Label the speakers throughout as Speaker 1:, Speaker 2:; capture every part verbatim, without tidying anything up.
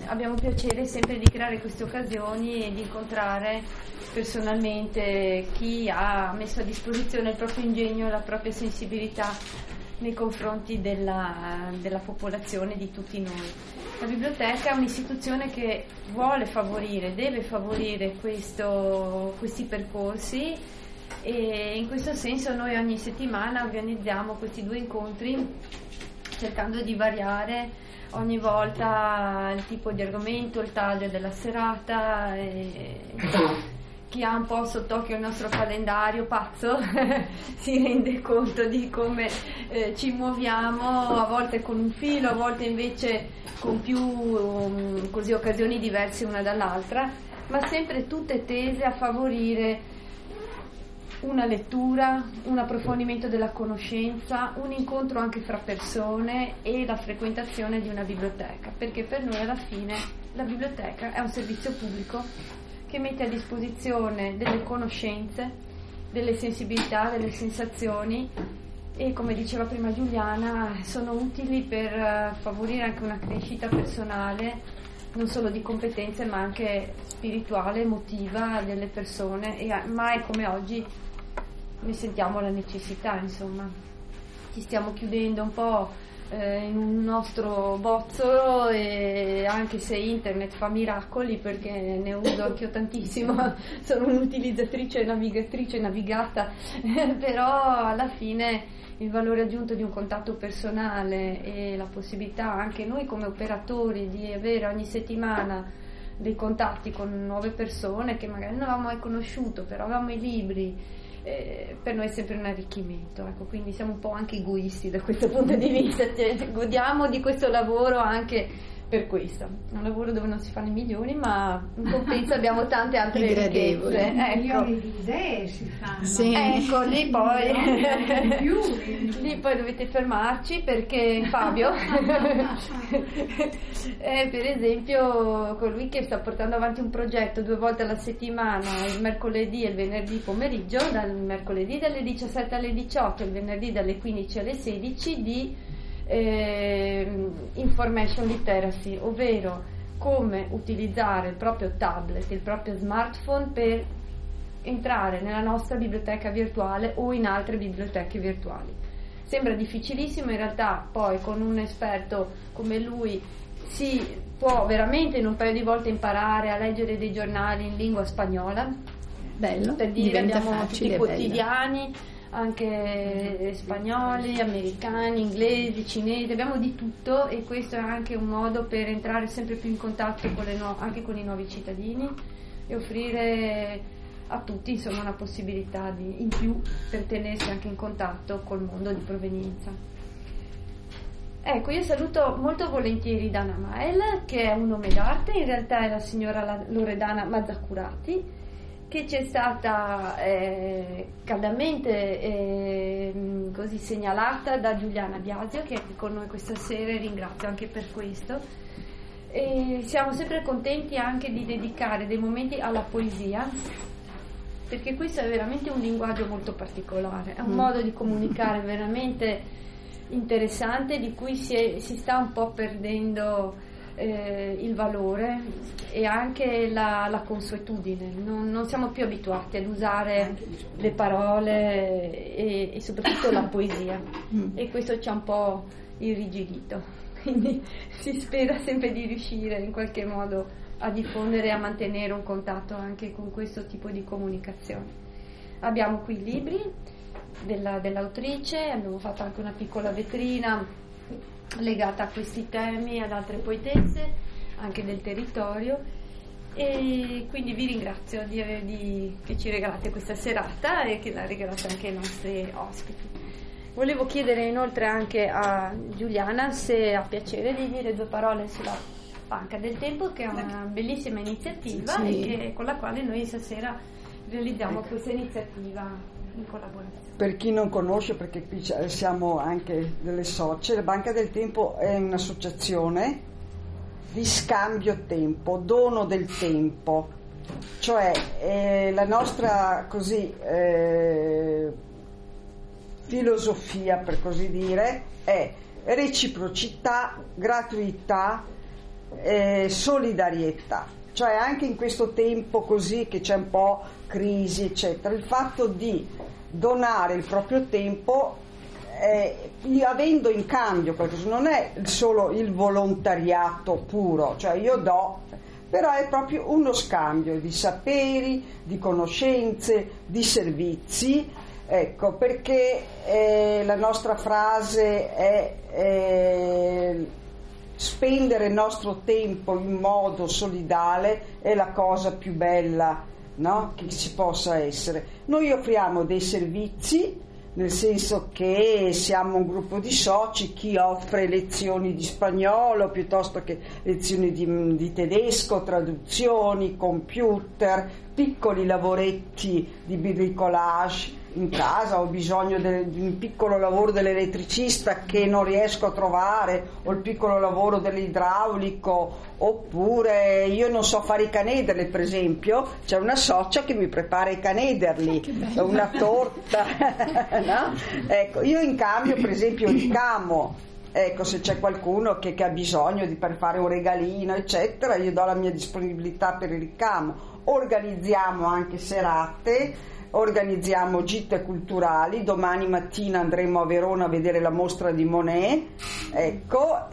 Speaker 1: abbiamo piacere sempre di creare queste occasioni e di incontrare personalmente chi ha messo a disposizione il proprio ingegno e la propria sensibilità nei confronti della, della popolazione, di tutti noi. La biblioteca è un'istituzione che vuole favorire, deve favorire questo, questi percorsi, e in questo senso noi ogni settimana organizziamo questi due incontri cercando di variare ogni volta il tipo di argomento, il taglio della serata. E chi ha un po' sott'occhio il nostro calendario pazzo si rende conto di come eh, ci muoviamo, a volte con un filo, a volte invece con più um, così occasioni diverse una dall'altra, ma sempre tutte tese a favorire una lettura, un approfondimento della conoscenza, un incontro anche fra persone e la frequentazione di una biblioteca, perché per noi alla fine la biblioteca è un servizio pubblico che mette a disposizione delle conoscenze, delle sensibilità, delle sensazioni, e come diceva prima Giuliana sono utili per favorire anche una crescita personale, non solo di competenze ma anche spirituale, emotiva delle persone, e mai come oggi ne sentiamo la necessità. Insomma, ci stiamo chiudendo un po' eh, in un nostro bozzolo, e anche se internet fa miracoli, perché ne uso anch'io tantissimo, sono un'utilizzatrice e navigatrice navigata, però alla fine il valore aggiunto di un contatto personale e la possibilità anche noi come operatori di avere ogni settimana dei contatti con nuove persone che magari non avevamo mai conosciuto, però avevamo i libri, eh, per noi è sempre un arricchimento, ecco, quindi siamo un po' anche egoisti da questo punto di vista, cioè, godiamo di questo lavoro anche per questo, un lavoro dove non si fanno i milioni, ma in compenso abbiamo tante altre ricchezze, ecco.
Speaker 2: Milioni di idee si fanno,
Speaker 1: sì. Ecco, lì poi lì poi dovete fermarci, perché Fabio è per esempio colui che sta portando avanti un progetto due volte alla settimana, il mercoledì e il venerdì pomeriggio, dal mercoledì dalle diciassette alle diciotto, il venerdì dalle quindici alle sedici, di Eh, information literacy, ovvero come utilizzare il proprio tablet, il proprio smartphone per entrare nella nostra biblioteca virtuale o in altre biblioteche virtuali. Sembra difficilissimo, in realtà poi con un esperto come lui si può veramente in un paio di volte imparare a leggere dei giornali in lingua spagnola.
Speaker 3: Bello,
Speaker 1: per dire, abbiamo
Speaker 3: facile,
Speaker 1: tutti i quotidiani, anche spagnoli, americani, inglesi, cinesi, abbiamo di tutto, e questo è anche un modo per entrare sempre più in contatto con le nu- anche con i nuovi cittadini e offrire a tutti insomma una possibilità di, in più, per tenersi anche in contatto col mondo di provenienza. Ecco, io saluto molto volentieri Dana Mael, che è un nome d'arte, in realtà è la signora Loredana Mazzacurati, che ci è stata eh, caldamente eh, così segnalata da Giuliana Biasio, che è qui con noi questa sera, e ringrazio anche per questo. E siamo sempre contenti anche di dedicare dei momenti alla poesia, perché questo è veramente un linguaggio molto particolare, è un mm. modo di comunicare veramente interessante, di cui si, è, si sta un po' perdendo Eh, il valore e anche la, la consuetudine. Non, non siamo più abituati ad usare le parole e, e soprattutto la poesia, mm. e questo ci ha un po' irrigidito, quindi si spera sempre di riuscire in qualche modo a diffondere e a mantenere un contatto anche con questo tipo di comunicazione. Abbiamo qui i libri della, dell'autrice, abbiamo fatto anche una piccola vetrina legata a questi temi, ad altre poetesse anche del territorio, e quindi vi ringrazio di, di, che ci regalate questa serata e che la regalate anche ai nostri ospiti. Volevo chiedere inoltre anche a Giuliana se ha piacere di dire due parole sulla Banca del Tempo, che è una bellissima iniziativa, sì, e che, con la quale noi stasera realizziamo questa iniziativa in collaborazione.
Speaker 4: Per chi non conosce, perché qui siamo anche delle socie, la Banca del Tempo è un'associazione di scambio tempo, dono del tempo, cioè eh, la nostra così eh, filosofia, per così dire, è reciprocità, gratuità, eh, solidarietà, cioè anche in questo tempo così che c'è un po' crisi eccetera, il fatto di donare il proprio tempo eh, avendo in cambio qualcosa, non è solo il volontariato puro, cioè io do, però è proprio uno scambio di saperi, di conoscenze, di servizi, ecco perché eh, la nostra frase è eh, spendere il nostro tempo in modo solidale è la cosa più bella, no? Che ci possa essere. Noi offriamo dei servizi, nel senso che siamo un gruppo di soci, chi offre lezioni di spagnolo piuttosto che lezioni di, di tedesco, traduzioni, computer, piccoli lavoretti di bricolage in casa, ho bisogno de, di un piccolo lavoro dell'elettricista che non riesco a trovare, o il piccolo lavoro dell'idraulico, oppure io non so fare i canederli, per esempio c'è una socia che mi prepara i canederli, una torta no? Ecco, io in cambio per esempio ricamo, ecco, se c'è qualcuno che, che ha bisogno di, per fare un regalino eccetera, io do la mia disponibilità per il ricamo. Organizziamo anche serate, organizziamo gite culturali, domani mattina andremo a Verona a vedere la mostra di Monet, ecco,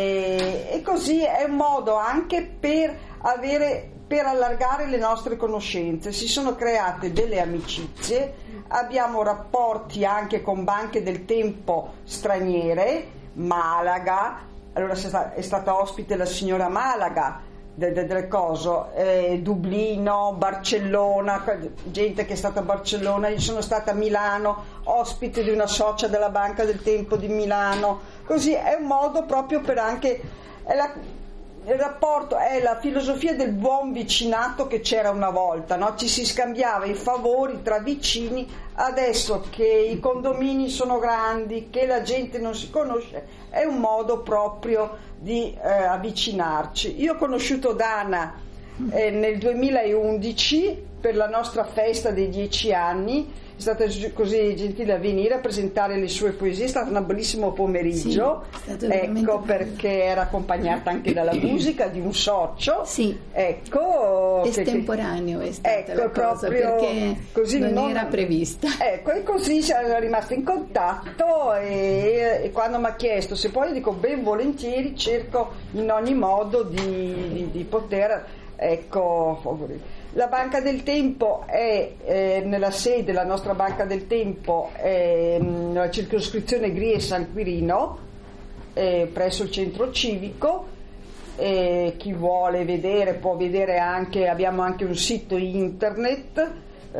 Speaker 4: e, e così è un modo anche per avere, per allargare le nostre conoscenze. Si sono create delle amicizie, abbiamo rapporti anche con banche del tempo straniere, Malaga, allora è stata ospite la signora Malaga, delle cose, eh, Dublino, Barcellona, gente che è stata a Barcellona, io sono stata a Milano, ospite di una socia della Banca del Tempo di Milano, così è un modo proprio per anche, è la, il rapporto, è la filosofia del buon vicinato che c'era una volta, no? Ci si scambiava i favori tra vicini, adesso che i condomini sono grandi, che la gente non si conosce, è un modo proprio di eh, avvicinarci. Io ho conosciuto Dana eh, nel duemilaundici per la nostra festa dei dieci anni, è stata così gentile a venire a presentare le sue poesie, è stato un bellissimo pomeriggio, sì, ecco perché era accompagnata anche dalla musica di un socio,
Speaker 3: sì,
Speaker 4: ecco,
Speaker 3: estemporaneo è stata
Speaker 4: ecco,
Speaker 3: la cosa perché
Speaker 4: così
Speaker 3: non,
Speaker 4: non
Speaker 3: era prevista,
Speaker 4: ecco, e così siamo rimasti in contatto e, e quando mi ha chiesto se poi, dico ben volentieri, cerco in ogni modo di, di, di poter, ecco, favorire. La Banca del Tempo è eh, nella sede, la nostra Banca del Tempo è nella circoscrizione Grie San Quirino, eh, presso il centro civico, e chi vuole vedere può vedere anche, abbiamo anche un sito internet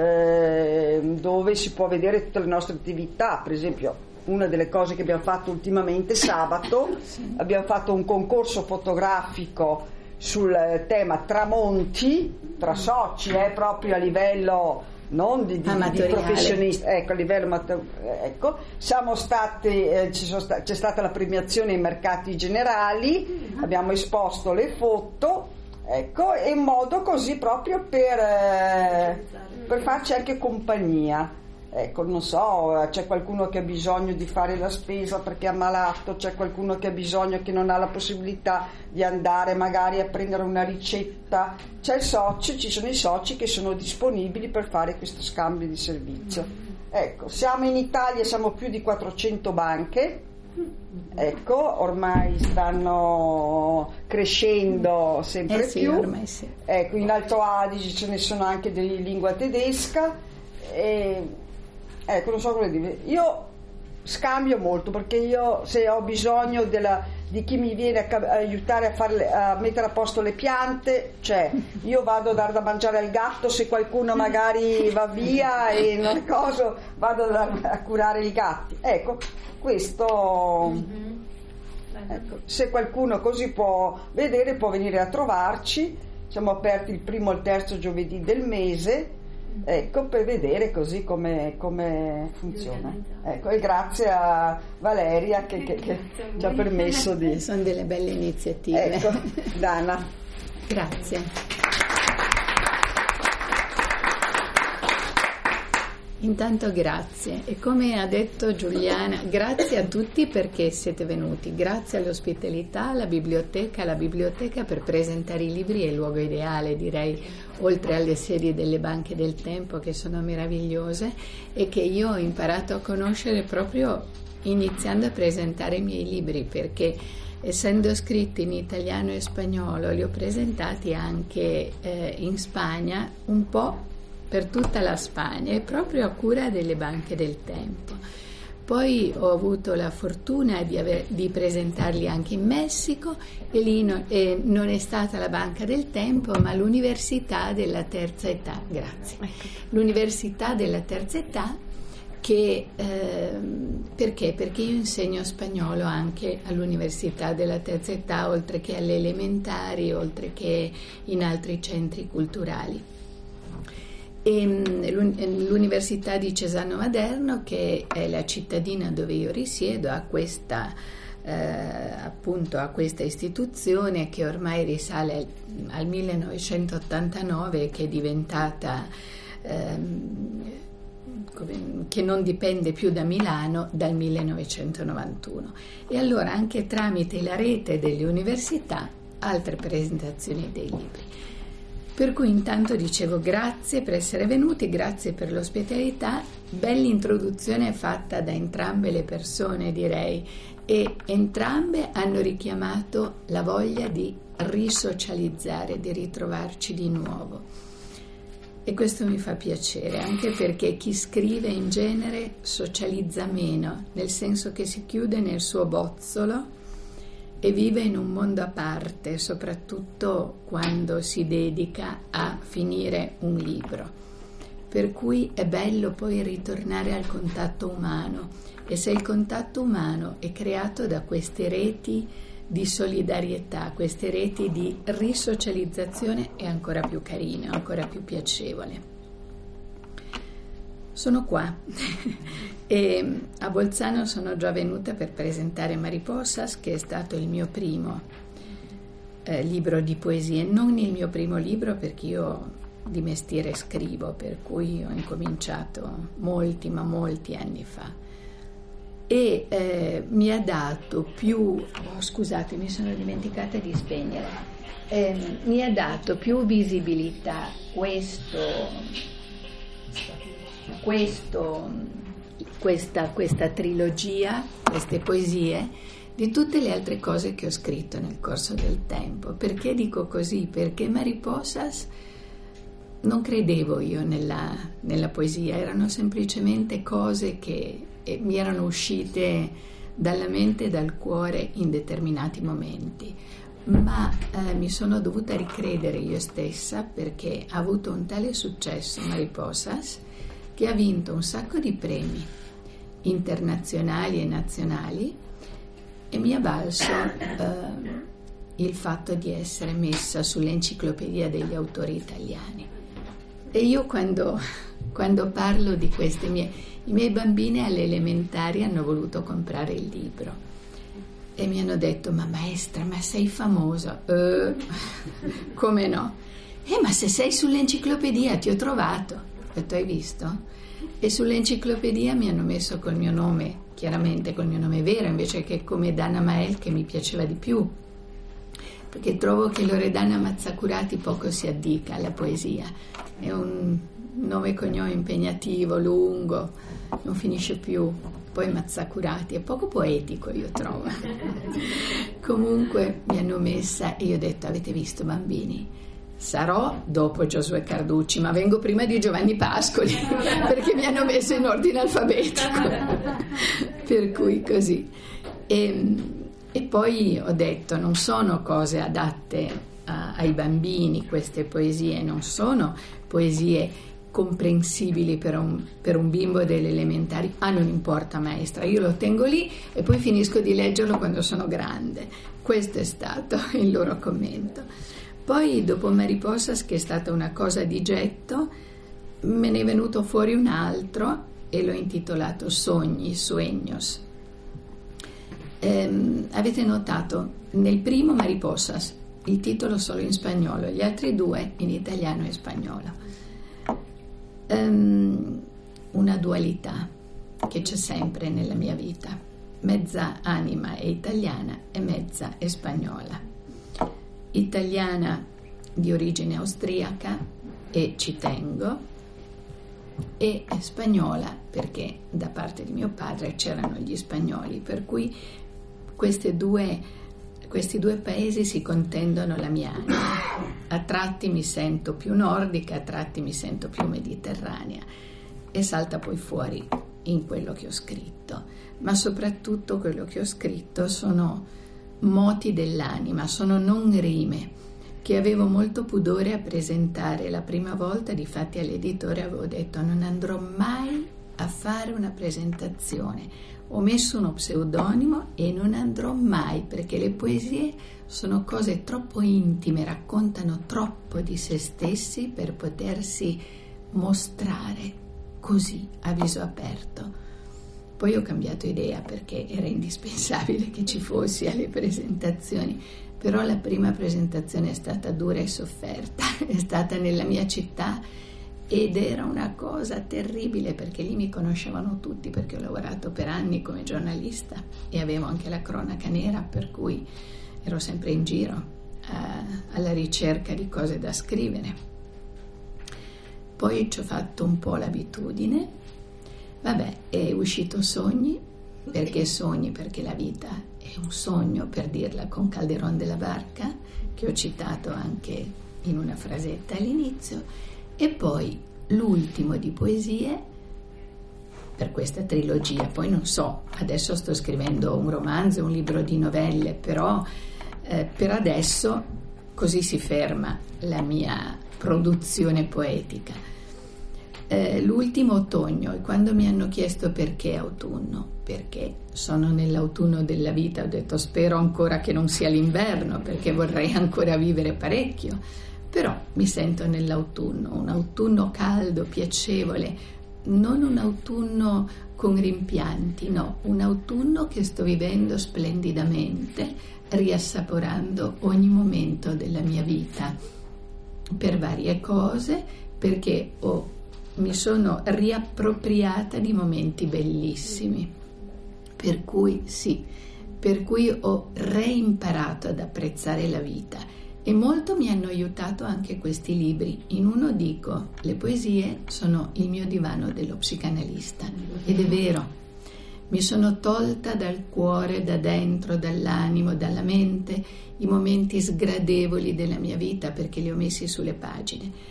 Speaker 4: eh, dove si può vedere tutte le nostre attività. Per esempio, una delle cose che abbiamo fatto ultimamente, sabato, abbiamo fatto un concorso fotografico sul tema tramonti tra soci, eh, proprio a livello non di, di, di professionisti, ecco, a livello ecco, siamo stati, eh, ci sono sta, c'è stata la premiazione ai mercati generali, uh-huh. Abbiamo esposto le foto, ecco, e in modo così proprio per, eh, per farci anche compagnia. Ecco, non so, c'è qualcuno che ha bisogno di fare la spesa perché è ammalato, c'è qualcuno che ha bisogno, che non ha la possibilità di andare magari a prendere una ricetta, c'è il socio, ci sono i soci che sono disponibili per fare questo scambio di servizio. Ecco, siamo in Italia, siamo più di quattrocento banche, ecco, ormai stanno crescendo sempre
Speaker 3: eh sì,
Speaker 4: più,
Speaker 3: ormai sì.
Speaker 4: Ecco, in Alto Adige ce ne sono anche di lingua tedesca e ecco, non so come dire, io scambio molto perché io, se ho bisogno della, di chi mi viene a, a aiutare a, farle, a mettere a posto le piante, cioè io vado a dare da mangiare al gatto, se qualcuno magari va via e non cosa, vado a, a curare i gatti, ecco, questo mm-hmm. Ecco, se qualcuno così può vedere, può venire a trovarci, siamo aperti il primo e il terzo giovedì del mese, ecco, per vedere così come, come funziona, ecco, e grazie a Valeria che, che, che ci ha permesso di,
Speaker 3: sono delle belle iniziative,
Speaker 4: ecco, Dana,
Speaker 3: grazie. Intanto grazie, e come ha detto Giuliana, grazie a tutti perché siete venuti, grazie all'ospitalità, alla biblioteca. La biblioteca per presentare i libri è il luogo ideale, direi, oltre alle sedi delle banche del tempo che sono meravigliose e che io ho imparato a conoscere proprio iniziando a presentare i miei libri, perché essendo scritti in italiano e spagnolo li ho presentati anche eh, in Spagna, un po' per tutta la Spagna, e proprio a cura delle banche del tempo. Poi ho avuto la fortuna di, aver, di presentarli anche in Messico, e lì no, e non è stata la banca del tempo ma l'università della terza età, grazie, l'università della terza età che, eh, perché? Perché io insegno spagnolo anche all'università della terza età, oltre che alle elementari, oltre che in altri centri culturali. E l'Università di Cesano Maderno, che è la cittadina dove io risiedo, ha questa, eh, appunto, a questa istituzione che ormai risale al, al millenovecentottantanove e che è diventata, ehm, come, che non dipende più da Milano dal millenovecentonovantuno. E allora anche tramite la rete delle università altre presentazioni dei libri. Per cui intanto dicevo grazie per essere venuti, grazie per l'ospitalità, bella introduzione fatta da entrambe le persone, direi, e entrambe hanno richiamato la voglia di risocializzare, di ritrovarci di nuovo. E questo mi fa piacere, anche perché chi scrive in genere socializza meno, nel senso che si chiude nel suo bozzolo e vive in un mondo a parte, soprattutto quando si dedica a finire un libro. Per cui è bello poi ritornare al contatto umano, e se il contatto umano è creato da queste reti di solidarietà, queste reti di risocializzazione, è ancora più carino, ancora più piacevole. Sono qua e a Bolzano sono già venuta per presentare Mariposas, che è stato il mio primo eh, libro di poesie, non il mio primo libro perché io di mestiere scrivo, per cui ho incominciato molti ma molti anni fa, e eh, mi ha dato più, oh, scusate mi sono dimenticata di spegnere, eh, mi ha dato più visibilità questo Questo, questa, questa trilogia, queste poesie, di tutte le altre cose che ho scritto nel corso del tempo. Perché dico così? Perché Mariposas non credevo io nella, nella poesia, erano semplicemente cose che eh, mi erano uscite dalla mente e dal cuore in determinati momenti. Ma eh, mi sono dovuta ricredere io stessa, perché ha avuto un tale successo Mariposas che ha vinto un sacco di premi internazionali e nazionali, e mi ha valso eh, il fatto di essere messa sull'enciclopedia degli autori italiani. E io quando, quando parlo di queste mie, i miei bambini alle elementari hanno voluto comprare il libro e mi hanno detto: ma maestra, ma sei famosa? Eh, come no? Eh, ma se sei sull'enciclopedia ti ho trovato. Ho detto: hai visto? E sull'enciclopedia mi hanno messo col mio nome, chiaramente col mio nome vero, invece che come Dana Mael, che mi piaceva di più, perché trovo che Loredana Mazzacurati poco si addica alla poesia, è un nome e cognome impegnativo, lungo, non finisce più, poi Mazzacurati è poco poetico, io trovo. Comunque mi hanno messa e io ho detto: avete visto bambini? Sarò dopo Giosuè Carducci, ma vengo prima di Giovanni Pascoli perché mi hanno messo in ordine alfabetico. Per cui così. E, e poi ho detto: non sono cose adatte a, ai bambini, queste poesie non sono poesie comprensibili per un, per un bimbo delle elementari. Ah, non importa maestra, io lo tengo lì e poi finisco di leggerlo quando sono grande. Questo è stato il loro commento. Poi dopo Mariposas, che è stata una cosa di getto, me ne è venuto fuori un altro e l'ho intitolato Sogni, Sueños. Ehm, avete notato, nel primo Mariposas il titolo solo in spagnolo, gli altri due in italiano e spagnolo. Ehm, una dualità che c'è sempre nella mia vita. Mezza anima è italiana e mezza è spagnola. Italiana di origine austriaca, e ci tengo, e spagnola perché da parte di mio padre c'erano gli spagnoli, per cui queste due, questi due paesi si contendono la mia anima. A tratti mi sento più nordica, a tratti mi sento più mediterranea, e salta poi fuori in quello che ho scritto. Ma soprattutto quello che ho scritto sono moti dell'anima, sono non rime che avevo molto pudore a presentare. La prima volta, difatti, all'editore avevo detto: non andrò mai a fare una presentazione, ho messo uno pseudonimo e non andrò mai, perché le poesie sono cose troppo intime, raccontano troppo di se stessi per potersi mostrare così a viso aperto. Poi ho cambiato idea perché era indispensabile che ci fossi alle presentazioni, però la prima presentazione è stata dura e sofferta, è stata nella mia città ed era una cosa terribile, perché lì mi conoscevano tutti, perché ho lavorato per anni come giornalista e avevo anche la cronaca nera, per cui ero sempre in giro eh, alla ricerca di cose da scrivere. Poi ci ho fatto un po' l'abitudine. Vabbè, è uscito Sogni, perché sogni, perché la vita è un sogno, per dirla con Calderón de la Barca, che ho citato anche in una frasetta all'inizio, e poi l'ultimo di poesie per questa trilogia. Poi non so, adesso sto scrivendo un romanzo, un libro di novelle, però eh, per adesso così si ferma la mia produzione poetica. Eh, l'ultimo Otoño, e quando mi hanno chiesto perché autunno, perché sono nell'autunno della vita, ho detto spero ancora che non sia l'inverno, perché vorrei ancora vivere parecchio, però mi sento nell'autunno, un autunno caldo, piacevole, non un autunno con rimpianti, no, un autunno che sto vivendo splendidamente, riassaporando ogni momento della mia vita, per varie cose, perché ho mi sono riappropriata di momenti bellissimi, per cui sì, per cui ho reimparato ad apprezzare la vita, e molto mi hanno aiutato anche questi libri. In uno dico: le poesie sono il mio divano dello psicanalista, ed è vero, mi sono tolta dal cuore, da dentro, dall'animo, dalla mente i momenti sgradevoli della mia vita, perché li ho messi sulle pagine.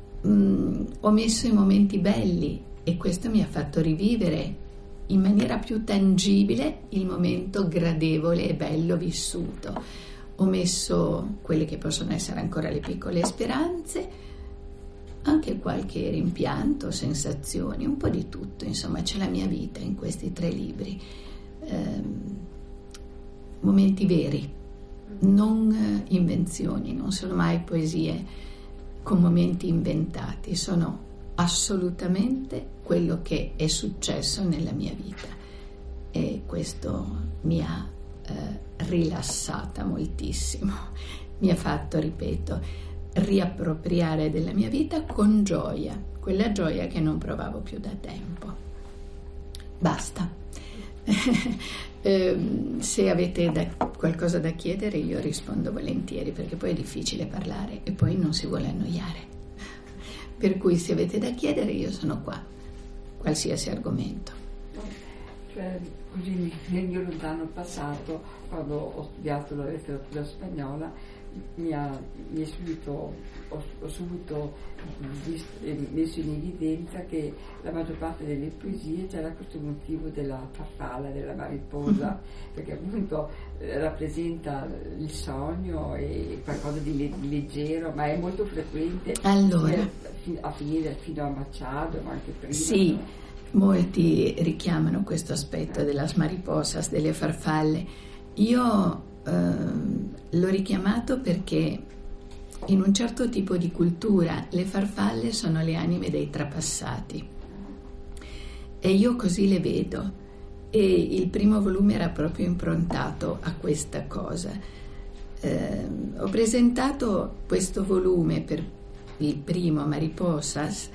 Speaker 3: Mm, ho messo i momenti belli, e questo mi ha fatto rivivere in maniera più tangibile il momento gradevole e bello vissuto. Ho messo quelle che possono essere ancora le piccole speranze, anche qualche rimpianto, sensazioni, un po' di tutto, insomma c'è la mia vita in questi tre libri. Ehm, momenti veri, non invenzioni, non sono mai poesie con momenti inventati, sono assolutamente quello che è successo nella mia vita, e questo mi ha eh, rilassata moltissimo, mi ha fatto, ripeto, riappropriare della mia vita con gioia, quella gioia che non provavo più da tempo. Basta. eh, se avete da, qualcosa da chiedere, io rispondo volentieri, perché poi è difficile parlare e poi non si vuole annoiare, per cui se avete da chiedere io sono qua, qualsiasi argomento.
Speaker 2: Cioè, così nel mio lontano passato, quando ho studiato la letteratura spagnola, mi ha, mi è subito, ho, ho subito visto, messo in evidenza che la maggior parte delle poesie c'era questo motivo della farfalla, della mariposa, mm-hmm. perché appunto eh, rappresenta il sogno e qualcosa di, le, di leggero, ma è molto frequente
Speaker 3: allora,
Speaker 2: fino a finire fino a Machado, ma anche prima.
Speaker 3: Sì, molti richiamano questo aspetto della mariposas, delle farfalle. Io ehm, l'ho richiamato perché in un certo tipo di cultura le farfalle sono le anime dei trapassati, e io così le vedo, e il primo volume era proprio improntato a questa cosa. Eh, ho presentato questo volume, per il primo Mariposas,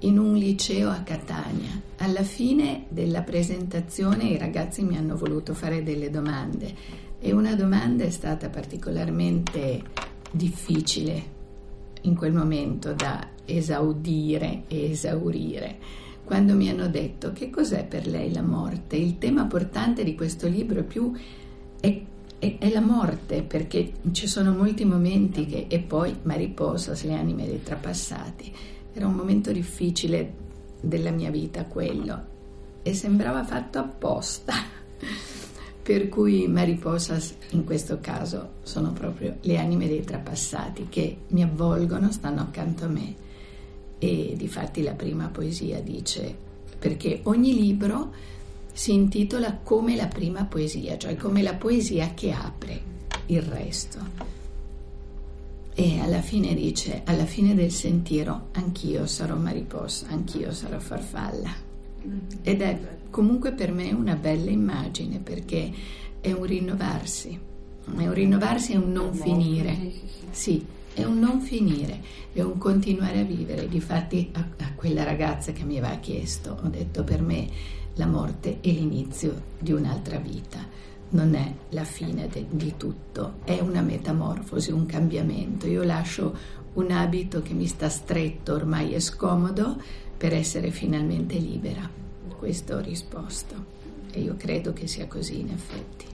Speaker 3: in un liceo a Catania. Alla fine della presentazione i ragazzi mi hanno voluto fare delle domande e una domanda è stata particolarmente difficile in quel momento da esaudire e esaurire, quando mi hanno detto: che cos'è per lei la morte? Il tema portante di questo libro è più è, è, è la morte, perché ci sono molti momenti che, e poi Mariposas, le anime dei trapassati. Era un momento difficile della mia vita quello, e sembrava fatto apposta. Per cui Mariposas in questo caso sono proprio le anime dei trapassati che mi avvolgono, stanno accanto a me. E difatti la prima poesia dice, perché ogni libro si intitola come la prima poesia, cioè come la poesia che apre il resto. E alla fine dice, alla fine del sentiero, anch'io sarò mariposa, anch'io sarò farfalla. Ed è comunque per me una bella immagine, perché è un rinnovarsi, è un rinnovarsi, è un non finire. Sì, è un non finire, è un continuare a vivere. Difatti a, a quella ragazza che mi aveva chiesto, ho detto: per me la morte è l'inizio di un'altra vita. Non è la fine de, di tutto, è una metamorfosi, un cambiamento. Io lascio un abito che mi sta stretto, ormai è scomodo, per essere finalmente libera. Questo ho risposto, e io credo che sia così in effetti.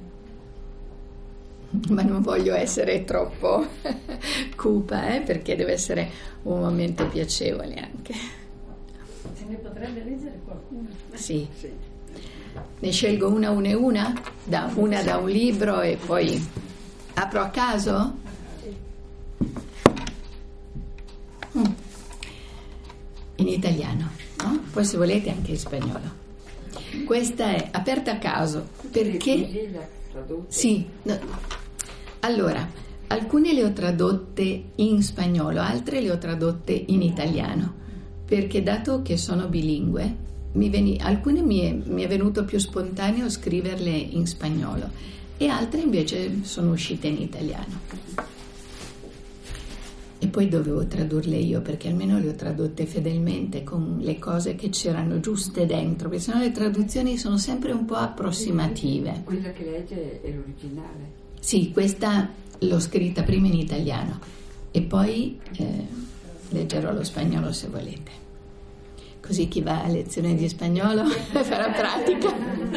Speaker 3: Ma non voglio essere troppo cupa, eh, perché deve essere un momento piacevole anche.
Speaker 1: Se ne potrebbe leggere qualcuno?
Speaker 3: Sì. sì. Ne scelgo una, una e una, da, una da un libro e poi apro a caso? Mm. In italiano, no? Poi se volete anche in spagnolo. Questa è aperta a caso, perché... Sì, no. Allora, alcune le ho tradotte in spagnolo, altre le ho tradotte in italiano, perché dato che sono bilingue, Mi veni, alcune mi è, mi è venuto più spontaneo scriverle in spagnolo e altre invece sono uscite in italiano. E poi dovevo tradurle io, perché almeno le ho tradotte fedelmente con le cose che c'erano giuste dentro, perché sennò le traduzioni sono sempre un po' approssimative.
Speaker 2: Quella che legge è l'originale?
Speaker 3: Sì, questa l'ho scritta prima in italiano e poi eh, leggerò lo spagnolo se volete. Così chi va a lezione di spagnolo farà pratica.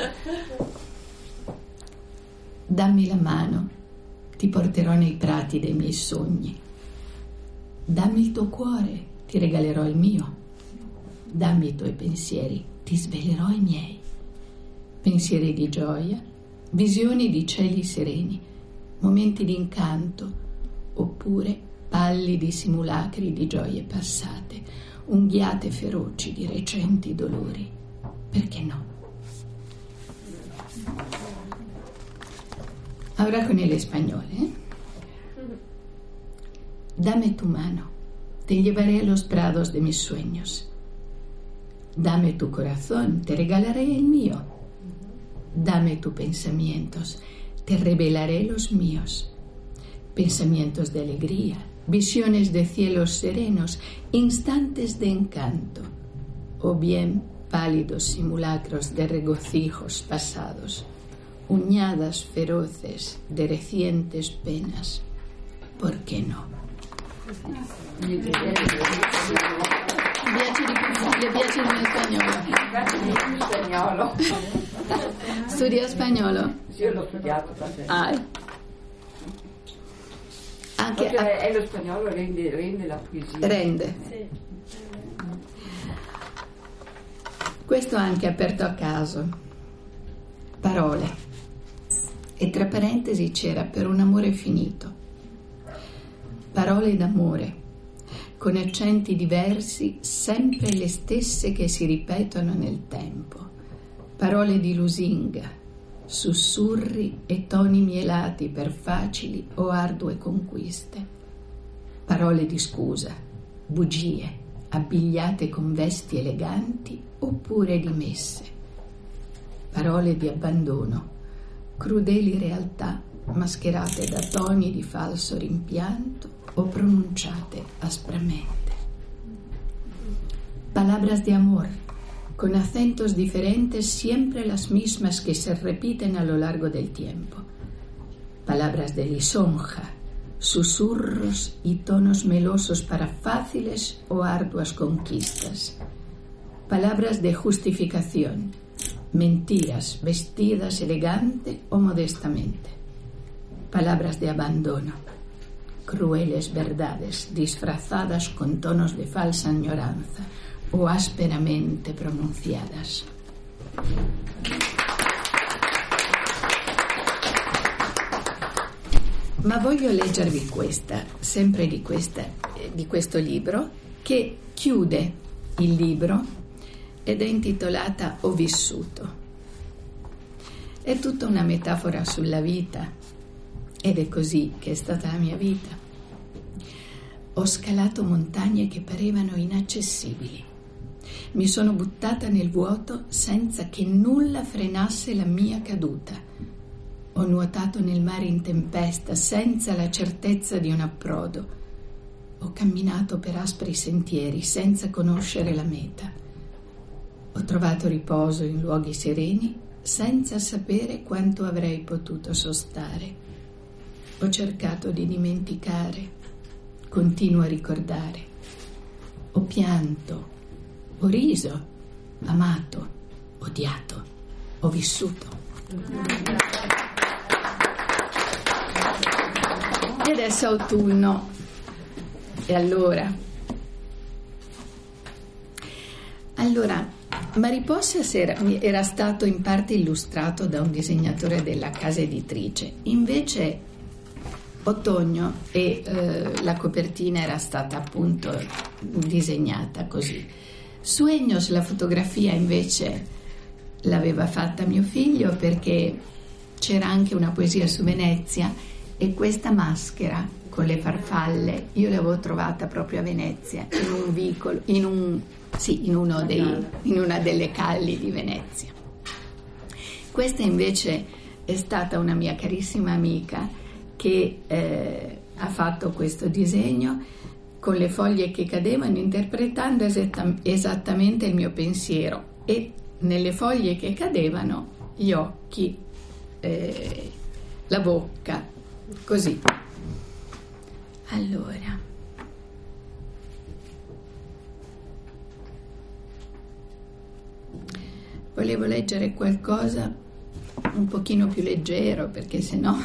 Speaker 3: Dammi la mano, ti porterò nei prati dei miei sogni. Dammi il tuo cuore, ti regalerò il mio. Dammi i tuoi pensieri, ti svelerò i miei. Pensieri di gioia, visioni di cieli sereni, momenti di incanto, oppure pallidi simulacri di gioie passate, unghiate feroci di recenti dolori. Perché no? Ahora con el español, ¿eh? Dame tu mano, te llevaré a los prados de mis sueños. Dame tu corazón, te regalaré el mío. Dame tus pensamientos, te revelaré los míos. Pensamientos de alegría, visiones de cielos serenos, instantes de encanto, o bien pálidos simulacros de regocijos pasados, uñadas feroces de recientes penas. ¿Por qué no?
Speaker 2: Mi piace
Speaker 3: di più, le piace il mio spagnolo?
Speaker 2: spagnolo.
Speaker 3: Studia spagnolo?
Speaker 2: Sì, io l'ho studiato per
Speaker 3: Ah. Anche
Speaker 2: cioè, è lo spagnolo rende, rende la poesia.
Speaker 3: Rende.
Speaker 1: Sì.
Speaker 3: Questo anche aperto a caso. Parole. E tra parentesi c'era per un amore finito. Parole d'amore, con accenti diversi, sempre le stesse che si ripetono nel tempo. Parole di lusinga, sussurri e toni mielati per facili o ardue conquiste. Parole di scusa, bugie, abbigliate con vesti eleganti oppure dimesse. Parole di abbandono, crudeli realtà mascherate da toni di falso rimpianto o pronunciate aspramente. palabras de amor, con acentos diferentes, siempre las mismas que se repiten a lo largo del tiempo. Palabras de lisonja, susurros y tonos melosos para fáciles o arduas conquistas. Palabras de justificación, mentiras vestidas elegante o modestamente. Palabras de abandono, crueles verdades disfrazadas con tonos de falsa añoranza o ásperamente pronunciadas. Ma voglio leggervi questa, sempre di, questa, di questo libro, che chiude il libro ed è intitolata Ho vissuto. È tutta una metafora sulla vita ed è così che è stata la mia vita. Ho scalato montagne che parevano inaccessibili. Mi sono buttata nel vuoto senza che nulla frenasse la mia caduta. Ho nuotato nel mare in tempesta senza la certezza di un approdo. Ho camminato per aspri sentieri senza conoscere la meta. Ho trovato riposo in luoghi sereni senza sapere quanto avrei potuto sostare. Ho cercato di dimenticare, continuo a ricordare. Ho pianto, ho riso, amato, odiato, ho vissuto. E adesso è autunno. E allora? Allora, Mariposa era stato in parte illustrato da un disegnatore della casa editrice. Invece Otoño e eh, la copertina era stata appunto disegnata così. Sueños, la fotografia invece l'aveva fatta mio figlio, perché c'era anche una poesia su Venezia e questa maschera con le farfalle io l'avevo trovata proprio a Venezia, in un vicolo, in un sì, in uno dei in una delle calli di Venezia. Questa invece è stata una mia carissima amica che eh, ha fatto questo disegno con le foglie che cadevano, interpretando esatta, esattamente il mio pensiero, e nelle foglie che cadevano gli occhi, eh, la bocca, così. Allora, volevo leggere qualcosa un pochino più leggero, perché sennò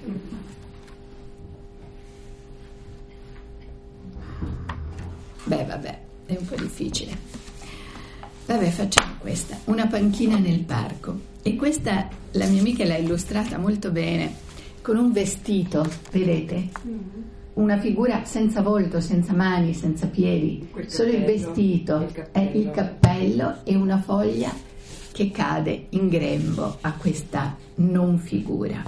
Speaker 3: beh vabbè è un po' difficile. Vabbè, facciamo questa, una panchina nel parco. E questa la mia amica l'ha illustrata molto bene, con un vestito, vedete? Una figura senza volto, senza mani, senza piedi, solo il vestito, il è il cappello e una foglia che cade in grembo a questa non figura.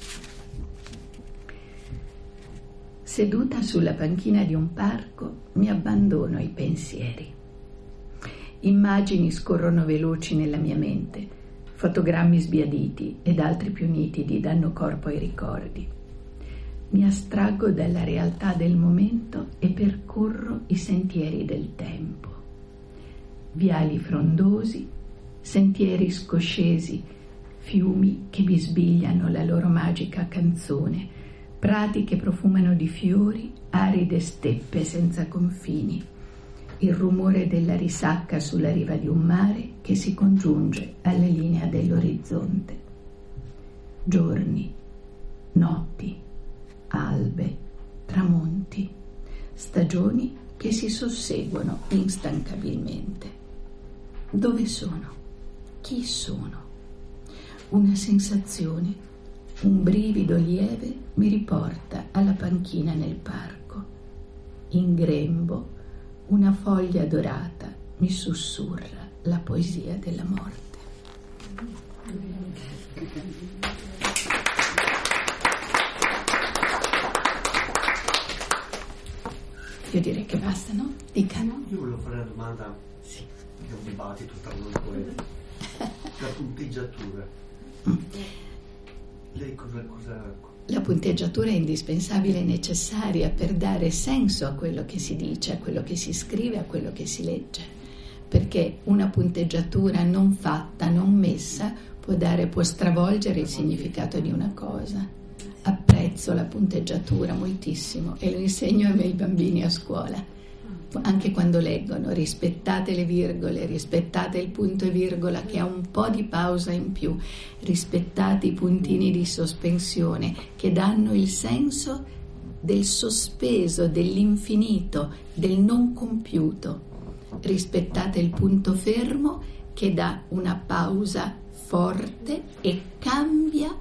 Speaker 3: Seduta sulla panchina di un parco, mi abbandono ai pensieri. Immagini scorrono veloci nella mia mente, fotogrammi sbiaditi ed altri più nitidi danno corpo ai ricordi. Mi astraggo dalla realtà del momento e percorro i sentieri del tempo. Viali frondosi, sentieri scoscesi, fiumi che bisbigliano la loro magica canzone, prati che profumano di fiori, aride steppe senza confini, il rumore della risacca sulla riva di un mare che si congiunge alla linea dell'orizzonte. Giorni, notti, albe, tramonti, stagioni che si susseguono instancabilmente. Dove sono? Chi sono? Una sensazione, un brivido lieve mi riporta alla panchina nel parco. In grembo, una foglia dorata mi sussurra la poesia della morte. Io direi che basta, no? Dicano.
Speaker 5: Io volevo fare una domanda, sì, che è un dibattito tra noi poeti. La punteggiatura. Mm. Lei cosa, cosa...
Speaker 3: La punteggiatura è indispensabile e necessaria per dare senso a quello che si dice, a quello che si scrive, a quello che si legge. perché una punteggiatura non fatta, non messa, può dare, può stravolgere il significato di una cosa. Apprezzo la punteggiatura moltissimo e lo insegno ai miei bambini a scuola. Anche quando leggono, rispettate le virgole, rispettate il punto e virgola che ha un po' di pausa in più, rispettate i puntini di sospensione che danno il senso del sospeso, dell'infinito, del non compiuto. Rispettate il punto fermo che dà una pausa forte e cambia,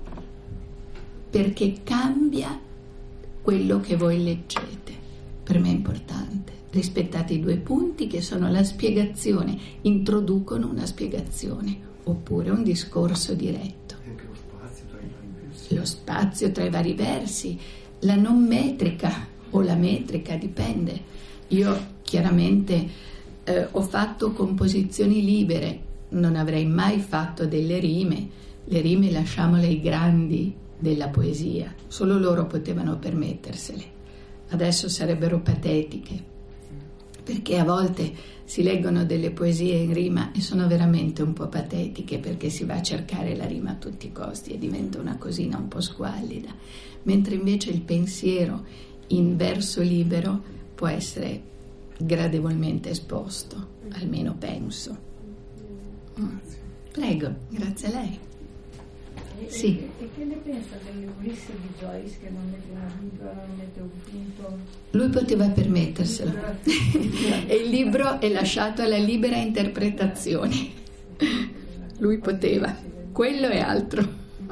Speaker 3: perché cambia quello che voi leggete. Per me è importante. Rispettate i due punti che sono la spiegazione, introducono una spiegazione oppure un discorso diretto.
Speaker 5: Anche lo spazio tra i vari versi.
Speaker 3: Lo spazio tra i vari versi, la non metrica o la metrica, dipende. Io chiaramente eh, ho fatto composizioni libere, non avrei mai fatto delle rime. Le rime lasciamole ai grandi della poesia, solo loro potevano permettersele. Adesso sarebbero patetiche, perché a volte si leggono delle poesie in rima e sono veramente un po' patetiche, perché si va a cercare la rima a tutti i costi e diventa una cosina un po' squallida, mentre invece il pensiero in verso libero può essere gradevolmente esposto, almeno penso. Mm. Prego, grazie a lei.
Speaker 6: E,
Speaker 3: Sì.
Speaker 6: e, e che ne pensa delle Ulisse di Joyce che non mette una virgola, non mette un punto?
Speaker 3: Lui poteva permetterselo e il libro è lasciato alla libera interpretazione. Lui poteva, quello è altro.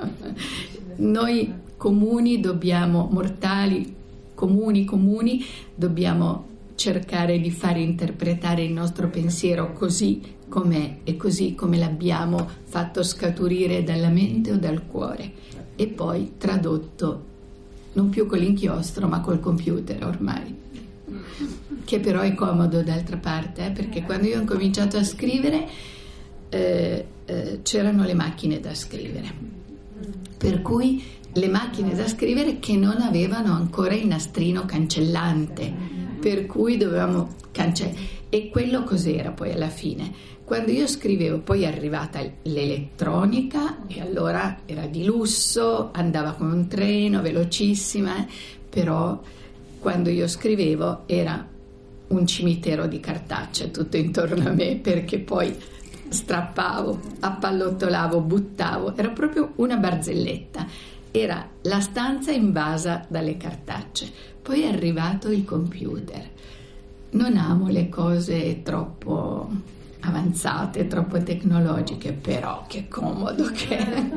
Speaker 3: Noi comuni dobbiamo, mortali comuni comuni, dobbiamo cercare di fare interpretare il nostro pensiero così com'è e così come l'abbiamo fatto scaturire dalla mente o dal cuore, e poi tradotto non più con l'inchiostro ma col computer ormai, che però è comodo d'altra parte, eh, perché quando io ho cominciato a scrivere eh, eh, c'erano le macchine da scrivere, per cui le macchine da scrivere che non avevano ancora il nastrino cancellante, per cui dovevamo cancellare. E quello cos'era poi alla fine? Quando io scrivevo, poi è arrivata l'elettronica e allora era di lusso, andava come un treno, velocissima, eh? Però quando io scrivevo era un cimitero di cartacce tutto intorno a me, perché poi strappavo, appallottolavo, buttavo, era proprio una barzelletta, era la stanza invasa dalle cartacce. Poi è arrivato il computer. Non amo le cose troppo avanzate, troppo tecnologiche, però che comodo che è.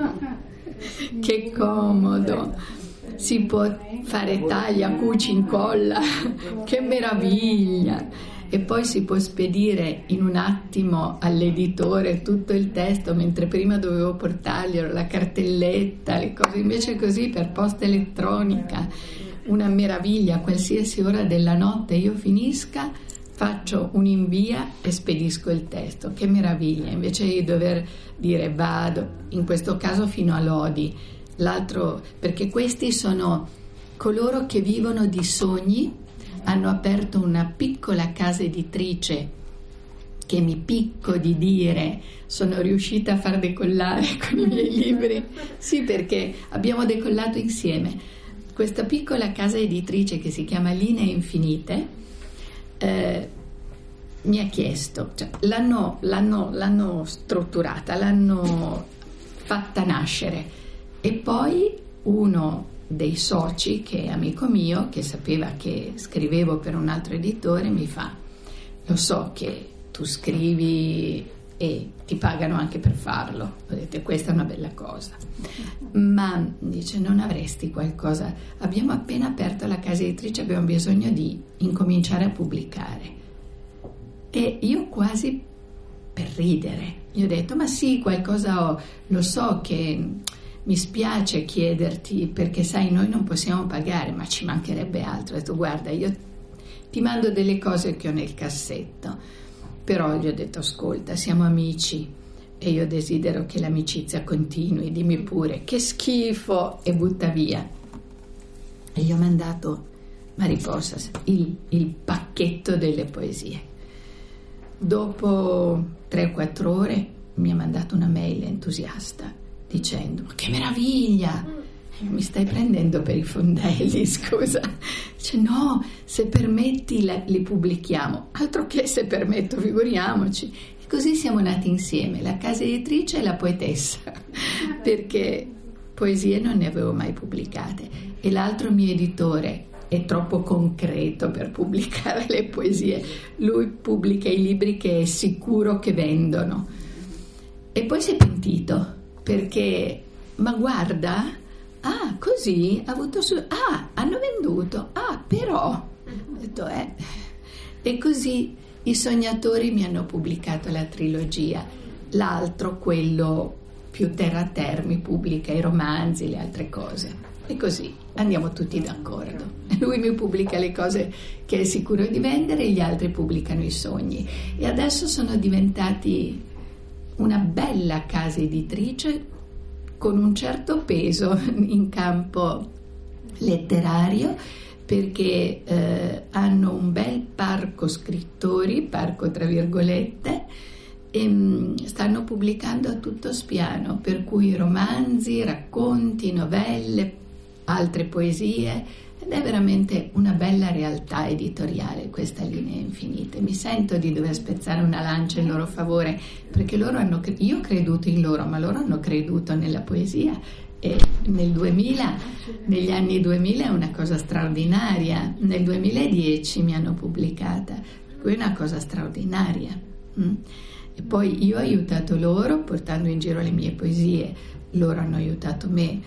Speaker 3: Che comodo. Si può fare taglia, cuci, incolla, che meraviglia. E poi si può spedire in un attimo all'editore tutto il testo, mentre prima dovevo portarglielo, la cartelletta, le cose, invece così per posta elettronica. Una meraviglia, a qualsiasi ora della notte io finisca, faccio un invia e spedisco il testo. Che meraviglia, invece di dover dire vado, in questo caso fino a Lodi, l'altro, perché questi sono coloro che vivono di sogni, hanno aperto una piccola casa editrice che mi picco di dire sono riuscita a far decollare con i miei libri. Sì, perché abbiamo decollato insieme. Questa piccola casa editrice che si chiama Linee Infinite eh, mi ha chiesto, cioè, l'hanno, l'hanno, l'hanno strutturata, l'hanno fatta nascere, e poi uno dei soci, che è amico mio, che sapeva che scrivevo per un altro editore, mi fa: lo so che tu scrivi e ti pagano anche per farlo. Ho detto, questa è una bella cosa, ma dice, non avresti qualcosa? Abbiamo appena aperto la casa editrice, abbiamo bisogno di incominciare a pubblicare. E io quasi per ridere gli ho detto, ma sì, qualcosa ho, lo so che mi spiace chiederti, perché sai, noi non possiamo pagare, ma ci mancherebbe altro. Ho detto, guarda, io ti mando delle cose che ho nel cassetto. Però gli ho detto, ascolta, siamo amici e io desidero che l'amicizia continui, dimmi pure, che schifo, e butta via. E gli ho mandato Mariposas, il, il pacchetto delle poesie. dopo tre o quattro ore mi ha mandato una mail entusiasta dicendo: ma che meraviglia, mi stai prendendo per i fondelli, scusa. Dice: no, se permetti la, li pubblichiamo. Altro che se permetto, figuriamoci. E così siamo nati insieme, la casa editrice e la poetessa, perché poesie non ne avevo mai pubblicate, e l'altro mio editore è troppo concreto per pubblicare le poesie, lui pubblica i libri che è sicuro che vendono. E poi si è pentito, perché ma guarda, ah, così ha avuto su, ah, hanno venduto, ah, però ho detto, eh. E così i Sognatori mi hanno pubblicato la trilogia, l'altro, quello più terra a terra, mi pubblica i romanzi, le altre cose, e così andiamo tutti d'accordo. Lui mi pubblica le cose che è sicuro di vendere e gli altri pubblicano i sogni, e adesso sono diventati una bella casa editrice con un certo peso in campo letterario, perché eh, hanno un bel parco scrittori, parco tra virgolette, e mh, stanno pubblicando a tutto spiano, per cui romanzi, racconti, novelle, altre poesie, ed è veramente una bella realtà editoriale questa Linee Infinite. Mi sento di dover spezzare una lancia in loro favore, perché loro hanno, io ho creduto in loro, ma loro hanno creduto nella poesia, e nel duemila, negli anni duemila è una cosa straordinaria. Nel duemiladieci mi hanno pubblicata, per cui è una cosa straordinaria. Mm? E poi io ho aiutato loro portando in giro le mie poesie, loro hanno aiutato me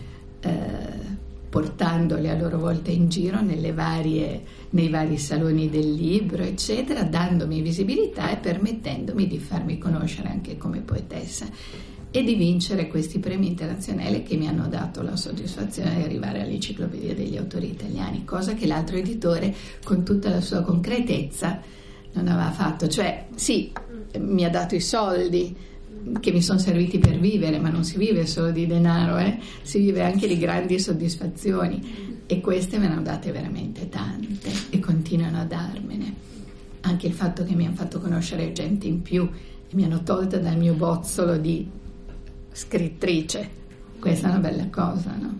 Speaker 3: eh, portandole a loro volta in giro nelle varie, nei vari saloni del libro, eccetera, dandomi visibilità e permettendomi di farmi conoscere anche come poetessa e di vincere questi premi internazionali che mi hanno dato la soddisfazione di arrivare all'Enciclopedia degli Autori Italiani, cosa che l'altro editore, con tutta la sua concretezza, non aveva fatto. Cioè, sì, mi ha dato i soldi che mi sono serviti per vivere, ma non si vive solo di denaro, eh? Si vive anche di grandi soddisfazioni, e queste me ne hanno date veramente tante e continuano a darmene. Anche il fatto che mi hanno fatto conoscere gente in più e mi hanno tolta dal mio bozzolo di scrittrice, questa è una bella cosa, no?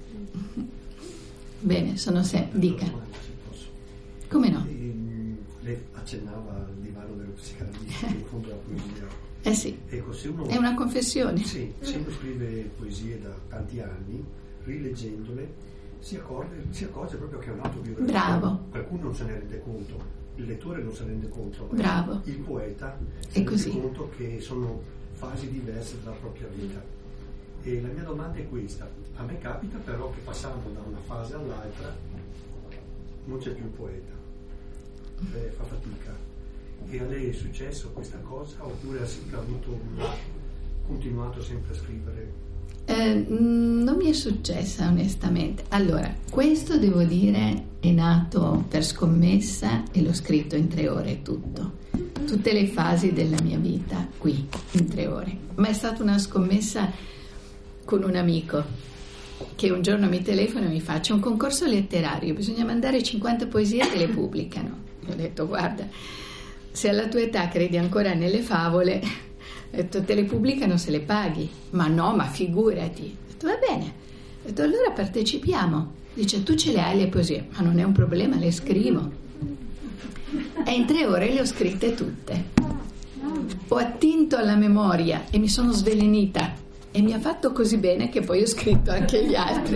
Speaker 3: Bene, sono sempre, dica. Come no?
Speaker 5: Lei accennava al divano dello psicanalista in fondo alla poesia.
Speaker 3: Eh sì,
Speaker 5: ecco, se uno,
Speaker 3: è una confessione.
Speaker 5: Sì, se uno scrive poesie da tanti anni, rileggendole si accorge, si accorge proprio che è un'autobiografia.
Speaker 3: Bravo.
Speaker 5: Qualcuno non se ne rende conto, il lettore non se ne rende conto, ma
Speaker 3: Bravo.
Speaker 5: il poeta
Speaker 3: È
Speaker 5: si
Speaker 3: così.
Speaker 5: rende conto che sono fasi diverse della propria vita. E la mia domanda è questa: a me capita però che passando da una fase all'altra non c'è più il poeta, cioè fa fatica. E a lei è successo questa cosa, oppure ha sempre avuto un, continuato sempre a scrivere?
Speaker 3: Eh, non mi è successa onestamente. Allora, questo devo dire è nato per scommessa e l'ho scritto in tre ore tutto, tutte le fasi della mia vita qui in tre ore, ma è stata una scommessa con un amico che un giorno mi telefona e mi fa: c'è un concorso letterario, bisogna mandare cinquanta poesie e le pubblicano. Ho detto: guarda, se alla tua età credi ancora nelle favole, ho detto, te le pubblicano se le paghi. Ma no, ma figurati. Ho detto, va bene. Ho detto, allora partecipiamo. Dice, tu ce le hai le poesie? Ma non è un problema, le scrivo. E in tre ore le ho scritte tutte. Ho attinto alla memoria e mi sono svelenita, e mi ha fatto così bene che poi ho scritto anche gli altri.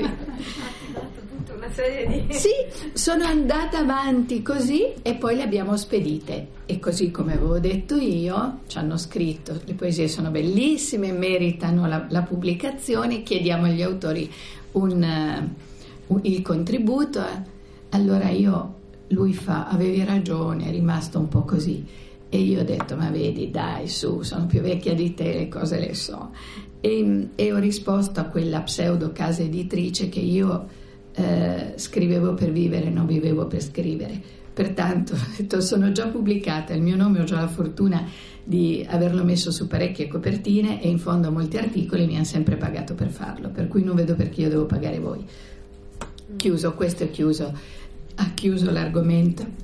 Speaker 1: Una serie di...
Speaker 3: Sì, sono andata avanti così e poi le abbiamo spedite, e così come avevo detto io ci hanno scritto, le poesie sono bellissime, meritano la, la pubblicazione, chiediamo agli autori un, un, il contributo. Allora io, lui fa, avevi ragione, è rimasto un po' così, e io ho detto, ma vedi, dai, su, sono più vecchia di te, le cose le so, e, e ho risposto a quella pseudo casa editrice che io Eh, scrivevo per vivere, non vivevo per scrivere. Pertanto ho detto, sono già pubblicata, il mio nome ho già la fortuna di averlo messo su parecchie copertine, e in fondo molti articoli mi hanno sempre pagato per farlo, per cui non vedo perché io devo pagare voi. Chiuso, questo è chiuso, ha chiuso l'argomento.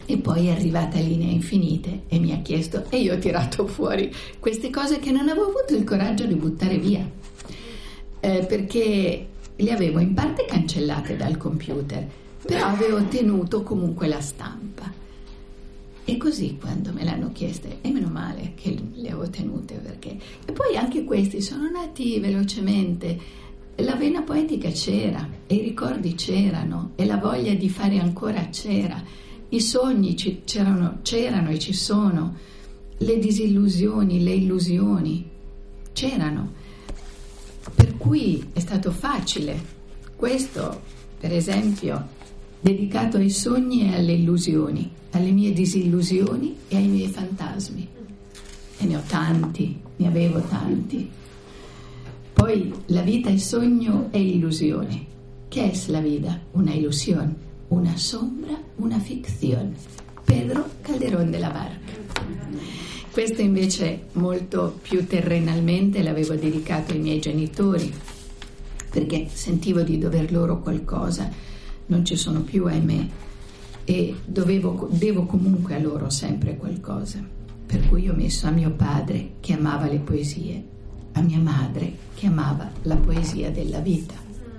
Speaker 3: E poi è arrivata a Linee Infinite e mi ha chiesto, e io ho tirato fuori queste cose che non avevo avuto il coraggio di buttare via, eh, perché le avevo in parte cancellate dal computer, però avevo tenuto comunque la stampa. E così quando me l'hanno chieste, e meno male che le avevo tenute, perché... E poi anche questi sono nati velocemente. La vena poetica c'era, e i ricordi c'erano, e la voglia di fare ancora c'era, i sogni c'erano, c'erano e ci sono, le disillusioni, le illusioni c'erano, per cui è stato facile. Questo, per esempio, dedicato ai sogni e alle illusioni, alle mie disillusioni e ai miei fantasmi, e ne ho tanti, ne avevo tanti. Poi la vita è sogno e illusione. ¿Qué es la vida? Una ilusión, una sombra, una ficción. Pedro Calderón de la Barca. Questo invece molto più terrenalmente l'avevo dedicato ai miei genitori, perché sentivo di dover loro qualcosa, non ci sono più, ahimè, e dovevo, devo comunque a loro sempre qualcosa. Per cui ho messo a mio padre, che amava le poesie, a mia madre, che amava la poesia della vita.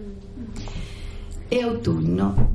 Speaker 3: E autunno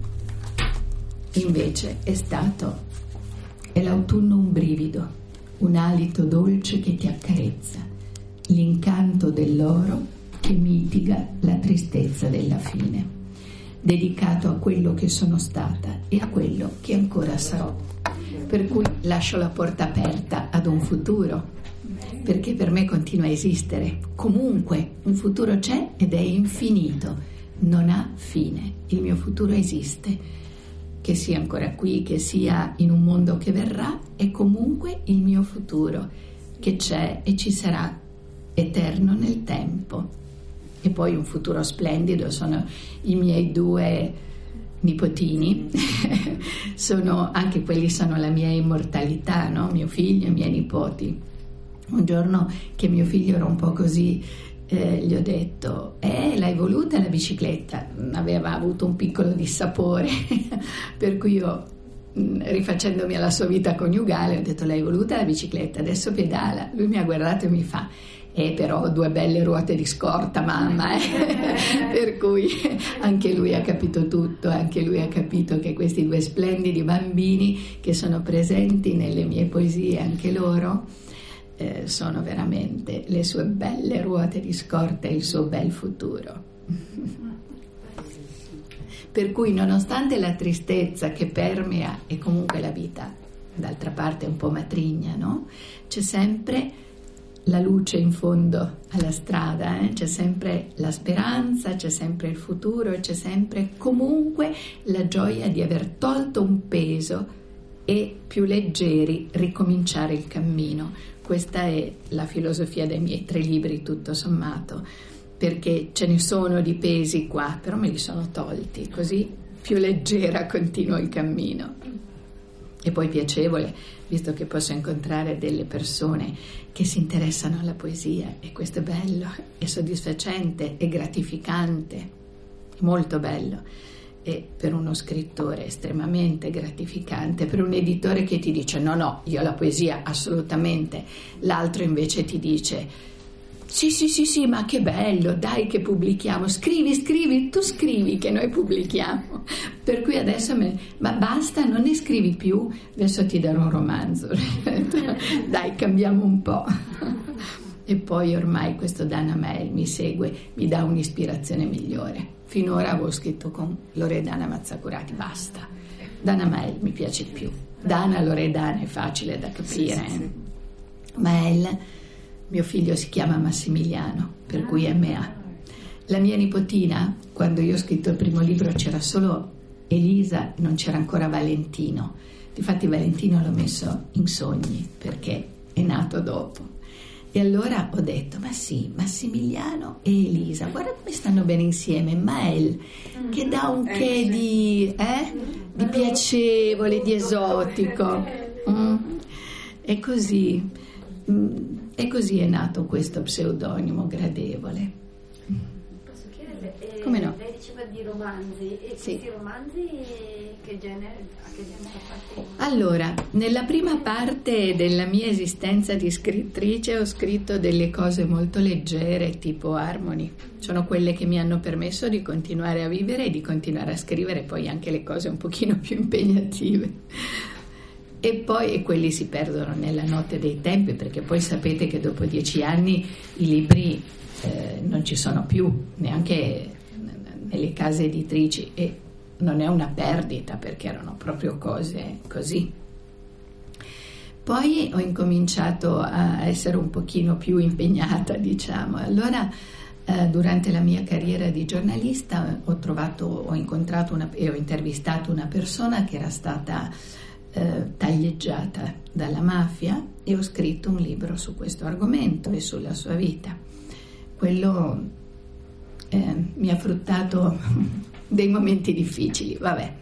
Speaker 3: invece è stato, è l'autunno un brivido, un alito dolce che ti accarezza, l'incanto dell'oro che mitiga la tristezza della fine, dedicato a quello che sono stata e a quello che ancora sarò. Per cui lascio la porta aperta ad un futuro, perché per me continua a esistere. Comunque un futuro c'è ed è infinito, non ha fine. Il mio futuro esiste, che sia ancora qui, che sia in un mondo che verrà, è comunque il mio futuro, che c'è e ci sarà eterno nel tempo. E poi un futuro splendido sono i miei due nipotini, sono, anche quelli sono la mia immortalità, no? Mio figlio e i miei nipoti. Un giorno che mio figlio era un po' così, eh, gli ho detto, eh, l'hai voluta la bicicletta? Aveva avuto un piccolo dissapore, per cui io, rifacendomi alla sua vita coniugale, ho detto, l'hai voluta la bicicletta? Adesso pedala. Lui mi ha guardato e mi fa, eh, però ho due belle ruote di scorta, mamma, eh? Per cui anche lui ha capito tutto, anche lui ha capito che questi due splendidi bambini che sono presenti nelle mie poesie, anche loro, eh, sono veramente le sue belle ruote di scorta e il suo bel futuro. Per cui, nonostante la tristezza che permea, e comunque la vita d'altra parte è un po' matrigna, no? C'è sempre la luce in fondo alla strada, eh? C'è sempre la speranza, c'è sempre il futuro, c'è sempre comunque la gioia di aver tolto un peso e più leggeri ricominciare il cammino. Questa è la filosofia dei miei tre libri, tutto sommato, perché ce ne sono di pesi qua, però me li sono tolti, così più leggera continuo il cammino. E poi piacevole, visto che posso incontrare delle persone che si interessano alla poesia, e questo è bello, è soddisfacente, è gratificante, è molto bello, e per uno scrittore estremamente gratificante, per un editore che ti dice no no, io la poesia assolutamente, l'altro invece ti dice sì sì sì sì, ma che bello, dai che pubblichiamo, scrivi scrivi, tu scrivi che noi pubblichiamo. Per cui adesso me, ma basta, non ne scrivi più, adesso ti darò un romanzo. Dai, cambiamo un po'. E poi ormai questo Dana Mael mi segue, mi dà un'ispirazione migliore. Finora avevo scritto con Loredana Mazzacurati, basta. Dana Mael mi piace più. Dana Loredana è facile da capire. Sì, sì, sì. Mael, mio figlio si chiama Massimiliano, per cui è M A. La mia nipotina, quando io ho scritto il primo libro c'era solo Elisa, non c'era ancora Valentino. Difatti Valentino l'ho messo in sogni perché è nato dopo. E allora ho detto, ma sì, Massimiliano e Elisa, guarda come stanno bene insieme. Mael, che dà un che di, eh, di piacevole, di esotico. Mm. E così, mm, e così è nato questo pseudonimo gradevole.
Speaker 1: Posso chiederle? Eh,
Speaker 3: Come no?
Speaker 1: Lei diceva di romanzi, e
Speaker 3: sì.
Speaker 1: questi romanzi che genere, a che genere fatti?
Speaker 3: Allora, nella prima parte della mia esistenza di scrittrice ho scritto delle cose molto leggere, tipo Harmony. Sono quelle che mi hanno permesso di continuare a vivere e di continuare a scrivere poi anche le cose un pochino più impegnative. E poi e quelli si perdono nella notte dei tempi, perché poi sapete che dopo dieci anni i libri eh, non ci sono più, neanche nelle case editrici, e non è una perdita perché erano proprio cose così. Poi ho incominciato a essere un pochino più impegnata, diciamo. Allora eh, durante la mia carriera di giornalista ho trovato, ho incontrato una, e ho intervistato una persona che era stata eh, taglieggiata dalla mafia, e ho scritto un libro su questo argomento e sulla sua vita. Quello eh, mi ha fruttato dei momenti difficili, vabbè.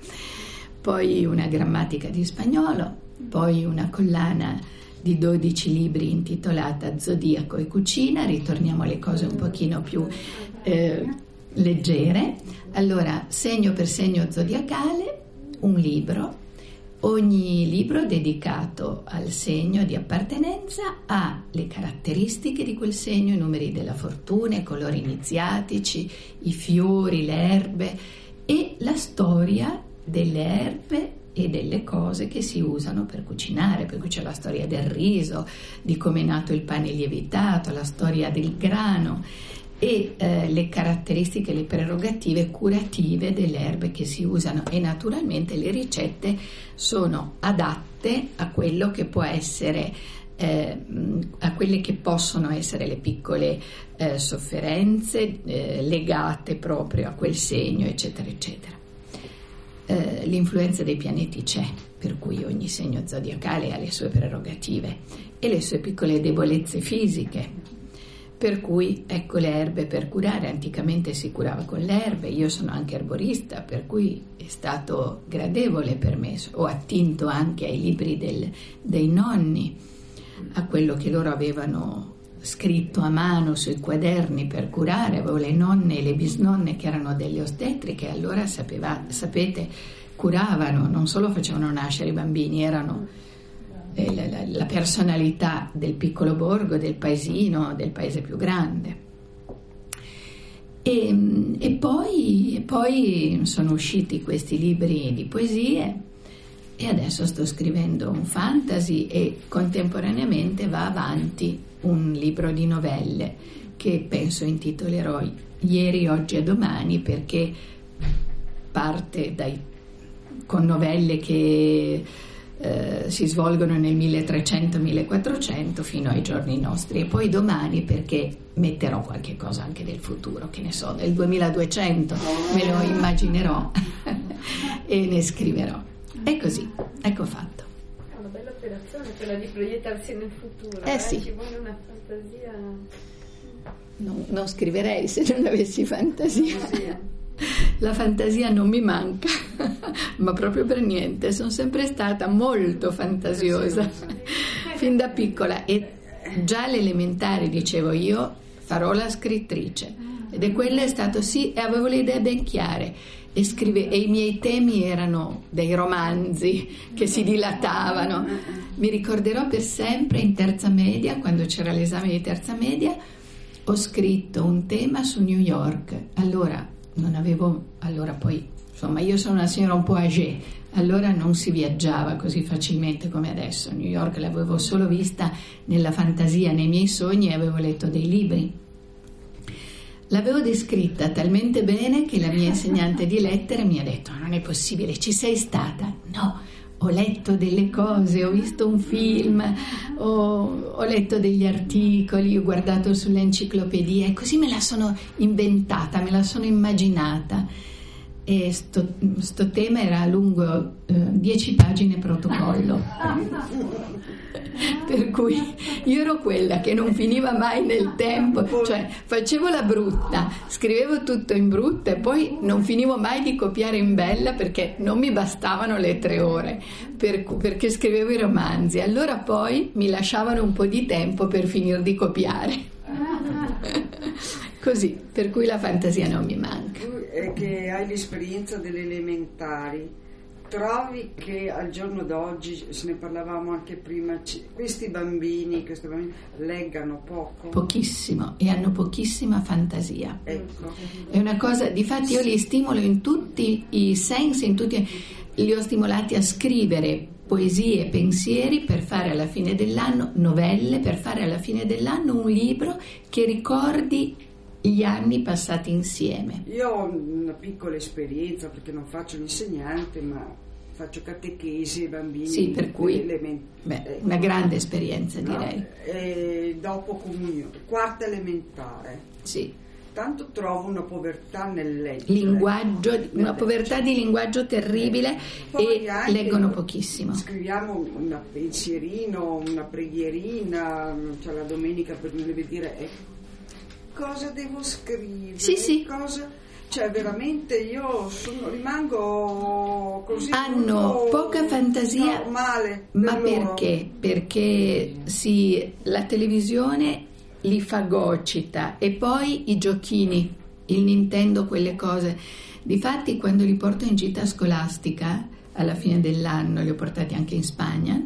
Speaker 3: Poi una grammatica di spagnolo, poi una collana di dodici libri intitolata Zodiaco e cucina. Ritorniamo alle cose un pochino più eh, leggere. Allora, segno per segno zodiacale, un libro. Ogni libro dedicato al segno di appartenenza ha le caratteristiche di quel segno, i numeri della fortuna, i colori iniziatici, i fiori, le erbe e la storia delle erbe e delle cose che si usano per cucinare, per cui c'è la storia del riso, di come è nato il pane lievitato, la storia del grano e eh, le caratteristiche, le prerogative curative delle erbe che si usano, e naturalmente le ricette sono adatte a quello che può essere eh, a quelle che possono essere le piccole eh, sofferenze eh, legate proprio a quel segno, eccetera eccetera. Eh, l'influenza dei pianeti c'è, per cui ogni segno zodiacale ha le sue prerogative e le sue piccole debolezze fisiche. Per cui ecco le erbe per curare. Anticamente si curava con le erbe, io sono anche erborista, per cui è stato gradevole per me. Ho attinto anche ai libri del, dei nonni, a quello che loro avevano scritto a mano sui quaderni per curare. Avevo le nonne e le bisnonne che erano delle ostetriche, allora sapeva, sapete, curavano, non solo facevano nascere i bambini, erano La, la, la personalità del piccolo borgo, del paesino, del paese più grande. E, e, poi, e poi sono usciti questi libri di poesie, e adesso sto scrivendo un fantasy, e contemporaneamente va avanti un libro di novelle che penso intitolerò Ieri, Oggi e Domani, perché parte dai, con novelle che Eh, si svolgono nel milletrecento millequattrocento fino ai giorni nostri, e poi domani perché metterò qualche cosa anche del futuro, che ne so, del duemiladuecento, me lo immaginerò e ne scriverò. E così, ecco fatto.
Speaker 1: È una bella operazione quella di proiettarsi nel futuro,
Speaker 3: eh,
Speaker 1: eh?
Speaker 3: Sì.
Speaker 1: Ci vuole una fantasia.
Speaker 3: Non, non scriverei se non avessi fantasia. La fantasia non mi manca, ma proprio per niente. Sono sempre stata molto fantasiosa, fin da piccola, e già alle elementari dicevo io farò la scrittrice, ed è quello è stato sì, e avevo le idee ben chiare, e, scrive, e i miei temi erano dei romanzi che si dilatavano. Mi ricorderò per sempre in terza media, quando c'era l'esame di terza media, ho scritto un tema su New York. Allora non avevo, allora poi, insomma, io sono una signora un po' âgée, allora non si viaggiava così facilmente come adesso. New York l'avevo solo vista nella fantasia, nei miei sogni, e avevo letto dei libri. L'avevo descritta talmente bene che la mia insegnante di lettere mi ha detto: non è possibile, ci sei stata? No, ho letto delle cose, ho visto un film, ho, ho letto degli articoli, ho guardato sulle enciclopedie, e così me la sono inventata, me la sono immaginata. E sto, sto tema era lungo eh, dieci pagine protocollo. Per cui io ero quella che non finiva mai nel tempo, cioè facevo la brutta, scrivevo tutto in brutta, e poi non finivo mai di copiare in bella, perché non mi bastavano le tre ore, per, perché scrivevo i romanzi. Allora poi mi lasciavano un po' di tempo per finire di copiare. Così, per cui la fantasia non mi manca.
Speaker 4: Tu è che hai l'esperienza delle elementari, trovi che al giorno d'oggi, se ne parlavamo anche prima, ci, questi bambini, questi bambini leggano poco?
Speaker 3: Pochissimo, e hanno pochissima fantasia.
Speaker 4: Ecco.
Speaker 3: È una cosa, difatti io li stimolo in tutti i sensi, in tutti, li ho stimolati a scrivere poesie e pensieri per fare alla fine dell'anno, novelle, per fare alla fine dell'anno un libro che ricordi gli anni passati insieme.
Speaker 4: Io ho una piccola esperienza perché non faccio l'insegnante, ma faccio catechesi ai bambini.
Speaker 3: Sì, per cui
Speaker 4: element-
Speaker 3: beh,
Speaker 4: ecco.
Speaker 3: una grande esperienza,
Speaker 4: No,
Speaker 3: direi.
Speaker 4: E dopo comunione, quarta elementare.
Speaker 3: Sì.
Speaker 4: Tanto trovo una povertà nel leggere.
Speaker 3: Linguaggio, una povertà di linguaggio terribile.
Speaker 4: Poi
Speaker 3: E
Speaker 4: anche
Speaker 3: leggono pochissimo.
Speaker 4: Scriviamo un pensierino, una preghierina, cioè la domenica per non deve dire ecco, cosa devo scrivere?
Speaker 3: Sì, sì.
Speaker 4: Cosa? Cioè veramente io sono, rimango così.
Speaker 3: Hanno
Speaker 4: molto
Speaker 3: poca fantasia,
Speaker 4: normale
Speaker 3: ma
Speaker 4: per loro.
Speaker 3: perché? Perché sì, la televisione li fagocita, e poi i giochini, il Nintendo, quelle cose. Difatti quando li porto in gita scolastica alla fine dell'anno, li ho portati anche in Spagna,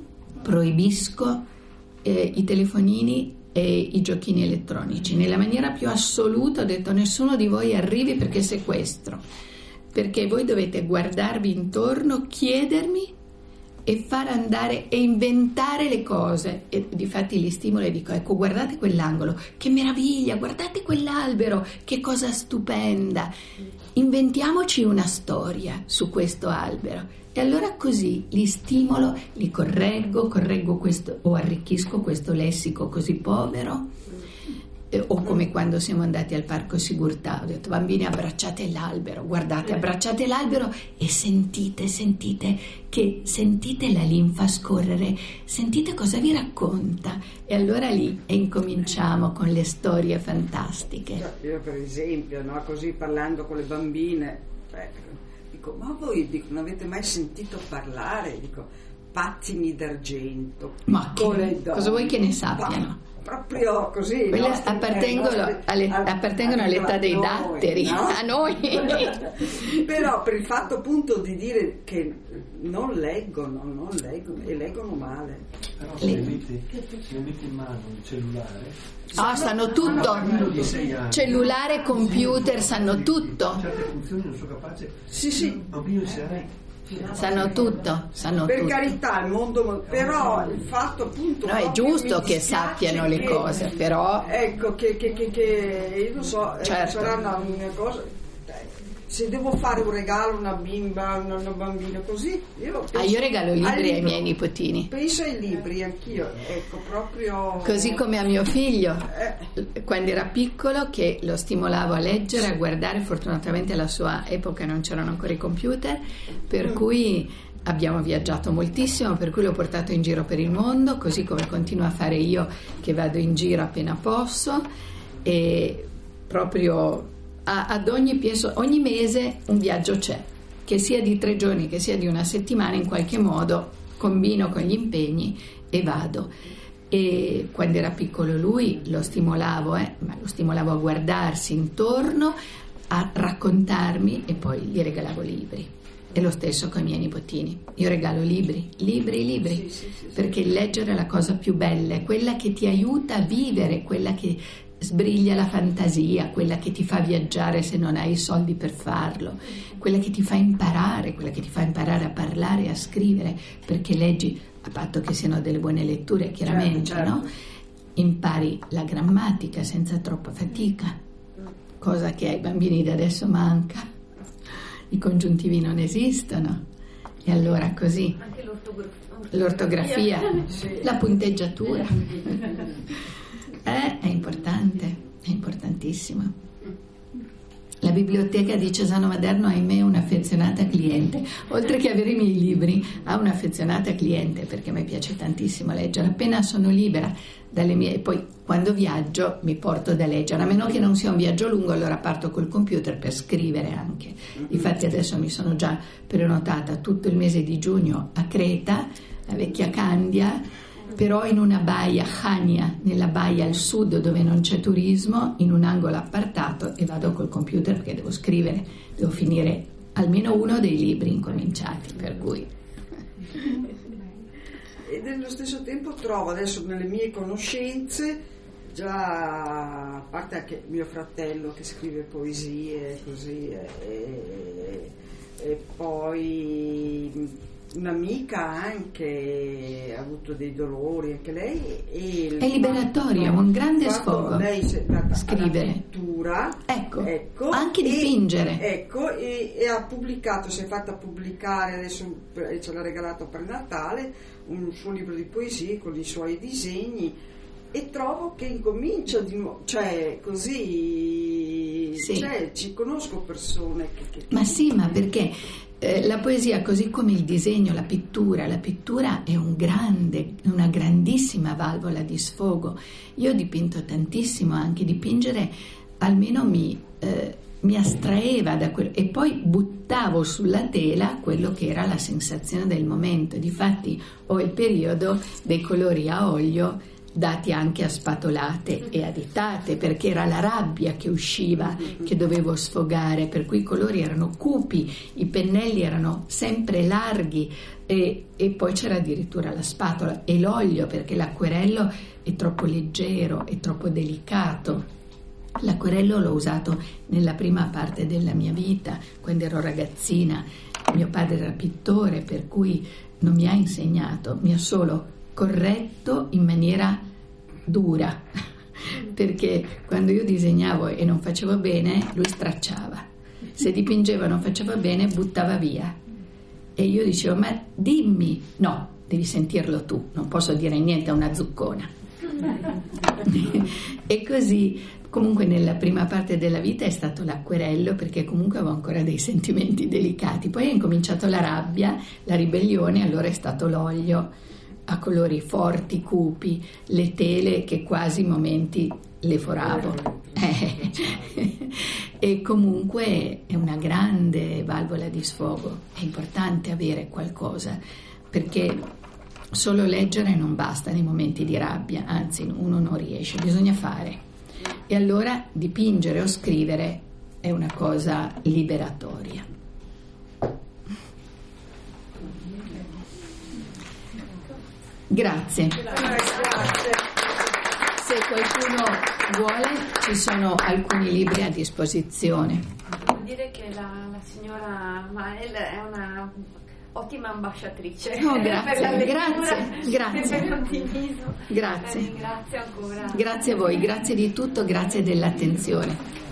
Speaker 3: proibisco eh, i telefonini e i giochini elettronici nella maniera più assoluta. Ho detto nessuno di voi arrivi perché sequestro, perché voi dovete guardarvi intorno, chiedermi e far andare e inventare le cose. E difatti li stimolo e dico ecco, guardate quell'angolo, che meraviglia, guardate quell'albero, che cosa stupenda, inventiamoci una storia su questo albero. E allora così li stimolo, li correggo, correggo questo o arricchisco questo lessico così povero. Eh, o come quando siamo andati al Parco Sigurtà, ho detto bambini, abbracciate l'albero, guardate, abbracciate l'albero e sentite, sentite che sentite la linfa scorrere, sentite cosa vi racconta. E allora lì e incominciamo con le storie fantastiche.
Speaker 4: Cioè, io per esempio, no, così parlando con le bambine, cioè, dico, ma voi dico, non avete mai sentito parlare? Dico, pattini d'argento,
Speaker 3: Ma
Speaker 4: piccole
Speaker 3: che,
Speaker 4: donne.
Speaker 3: cosa vuoi che ne sappiano?
Speaker 4: Proprio così.
Speaker 3: Quelle
Speaker 4: nostri-
Speaker 3: appartengono,
Speaker 4: nostri-
Speaker 3: alle-
Speaker 4: a-
Speaker 3: appartengono
Speaker 4: a-
Speaker 3: all'età
Speaker 4: a
Speaker 3: dei
Speaker 4: noi,
Speaker 3: datteri,
Speaker 4: no?
Speaker 3: a noi.
Speaker 4: Però per il fatto appunto di dire che non leggono, non leggono e leggono male.
Speaker 5: Però se
Speaker 3: Le-
Speaker 5: le metti, se le metti in mano il cellulare,
Speaker 3: Ah, sanno
Speaker 5: hanno
Speaker 3: tutto.
Speaker 5: bambino di sei anni.
Speaker 3: Cellulare, computer, sanno tutto.
Speaker 5: Certe funzioni non sono capaci.
Speaker 4: Sì, sì.
Speaker 5: Un bambino di sei anni.
Speaker 3: Sanno tutto, sanno
Speaker 4: Per
Speaker 3: tutto.
Speaker 4: carità, il mondo, però il fatto appunto.
Speaker 3: No, è
Speaker 4: proprio
Speaker 3: giusto
Speaker 4: mi
Speaker 3: che
Speaker 4: dispiace
Speaker 3: sappiano le
Speaker 4: che-
Speaker 3: cose, però
Speaker 4: Ecco, che, che, che, che io non so, eh,
Speaker 3: Certo.
Speaker 4: sarà una, una cosa. eh, Se devo fare un regalo a una bimba, a una bambina così, io penso,
Speaker 3: ah, io regalo libri
Speaker 4: al
Speaker 3: ai
Speaker 4: libro.
Speaker 3: miei nipotini.
Speaker 4: Penso ai libri, anch'io, ecco, proprio.
Speaker 3: Così come a mio figlio,
Speaker 4: Eh,
Speaker 3: quando era piccolo, che lo stimolavo a leggere, a guardare. Fortunatamente alla sua epoca non c'erano ancora i computer, per cui abbiamo viaggiato moltissimo, per cui l'ho portato in giro per il mondo, così come continuo a fare io, che vado in giro appena posso, e proprio a- ad ogni penso, ogni mese un viaggio c'è, che sia di tre giorni, che sia di una settimana, in qualche modo combino con gli impegni e vado. E quando era piccolo lui lo stimolavo, eh, ma lo stimolavo a guardarsi intorno, a raccontarmi, e poi gli regalavo libri. E lo stesso con i miei nipotini, io regalo libri, libri, libri,
Speaker 4: Sì, sì, sì, sì.
Speaker 3: perché il leggere è la cosa più bella, è quella che ti aiuta a vivere, quella che sbriglia la fantasia, quella che ti fa viaggiare se non hai i soldi per farlo, quella che ti fa imparare, quella che ti fa imparare a parlare e a scrivere, perché leggi, a patto che siano delle buone letture, chiaramente,
Speaker 4: Certo, certo.
Speaker 3: no? Impari la grammatica senza troppa fatica, cosa che ai bambini di adesso manca. I congiuntivi non esistono, e allora così
Speaker 1: Anche l'ortografia.
Speaker 3: l'ortografia,
Speaker 4: Sì.
Speaker 3: la punteggiatura eh, è importante, è importantissimo. La biblioteca di Cesano Maderno, ahimè, è un'affezionata cliente. Oltre che avere i miei libri, ha un'affezionata cliente, perché a me piace tantissimo leggere. Appena sono libera dalle mie... Poi quando viaggio mi porto da leggere, a meno che non sia un viaggio lungo, allora parto col computer per scrivere anche. Difatti adesso mi sono già prenotata tutto il mese di giugno a Creta, la vecchia Candia, però in una baia, Chania, nella baia al sud dove non c'è turismo, in un angolo appartato, e vado col computer perché devo scrivere, devo finire almeno uno dei libri incominciati, per cui...
Speaker 4: E nello stesso tempo trovo adesso nelle mie conoscenze, già a parte anche mio fratello che scrive poesie così, e, e poi un'amica anche ha avuto dei dolori anche lei, e
Speaker 3: è liberatorio, è un grande sfogo.
Speaker 4: Lei si è andata
Speaker 3: scrivere,
Speaker 4: alla pittura,
Speaker 3: ecco,
Speaker 4: ecco,
Speaker 3: anche dipingere,
Speaker 4: e, ecco, e, e ha pubblicato, si è fatta pubblicare, adesso ce l'ha regalato per Natale, un suo libro di poesie con i suoi disegni, e trovo che incomincia di nuovo, cioè così,
Speaker 3: sì.
Speaker 4: Cioè, ci conosco persone che, che
Speaker 3: ma sì, ma perché eh, la poesia, così come il disegno, la pittura, la pittura è un grande, una grandissima valvola di sfogo. Io ho dipinto tantissimo, anche dipingere almeno mi, eh, mi astraeva da quello, e poi buttavo sulla tela quello che era la sensazione del momento. Difatti ho il periodo dei colori a olio dati anche a spatolate e a ditate, perché era la rabbia che usciva, che dovevo sfogare, per cui i colori erano cupi, i pennelli erano sempre larghi, e, e poi c'era addirittura la spatola e l'olio, perché l'acquerello è troppo leggero, è troppo delicato. L'acquerello l'ho usato nella prima parte della mia vita, quando ero ragazzina. Mio padre era pittore, per cui non mi ha insegnato, mi ha solo corretto in maniera dura, perché quando io disegnavo e non facevo bene, lui stracciava, se dipingeva e non faceva bene, buttava via, e io dicevo: ma dimmi, no, devi sentirlo tu, non posso dire niente a una zuccona. E così comunque nella prima parte della vita è stato l'acquerello, perché comunque avevo ancora dei sentimenti delicati. Poi è incominciato la rabbia, la ribellione, allora è stato l'olio a colori forti, cupi, le tele che quasi momenti le foravo. Eh. E comunque è una grande valvola di sfogo. È importante avere qualcosa, perché solo leggere non basta nei momenti di rabbia, anzi uno non riesce, bisogna fare. E allora dipingere o scrivere è una cosa liberatoria. Grazie.
Speaker 4: Grazie.
Speaker 3: Se qualcuno vuole, ci sono alcuni libri a disposizione.
Speaker 1: Devo dire che la, la signora Mael è una ottima ambasciatrice.
Speaker 3: Oh, grazie,
Speaker 1: per la lettura,
Speaker 3: grazie, grazie.
Speaker 1: per l'ottimismo.
Speaker 3: Grazie.
Speaker 1: La ringrazio ancora.
Speaker 3: Grazie a voi, grazie di tutto, grazie dell'attenzione.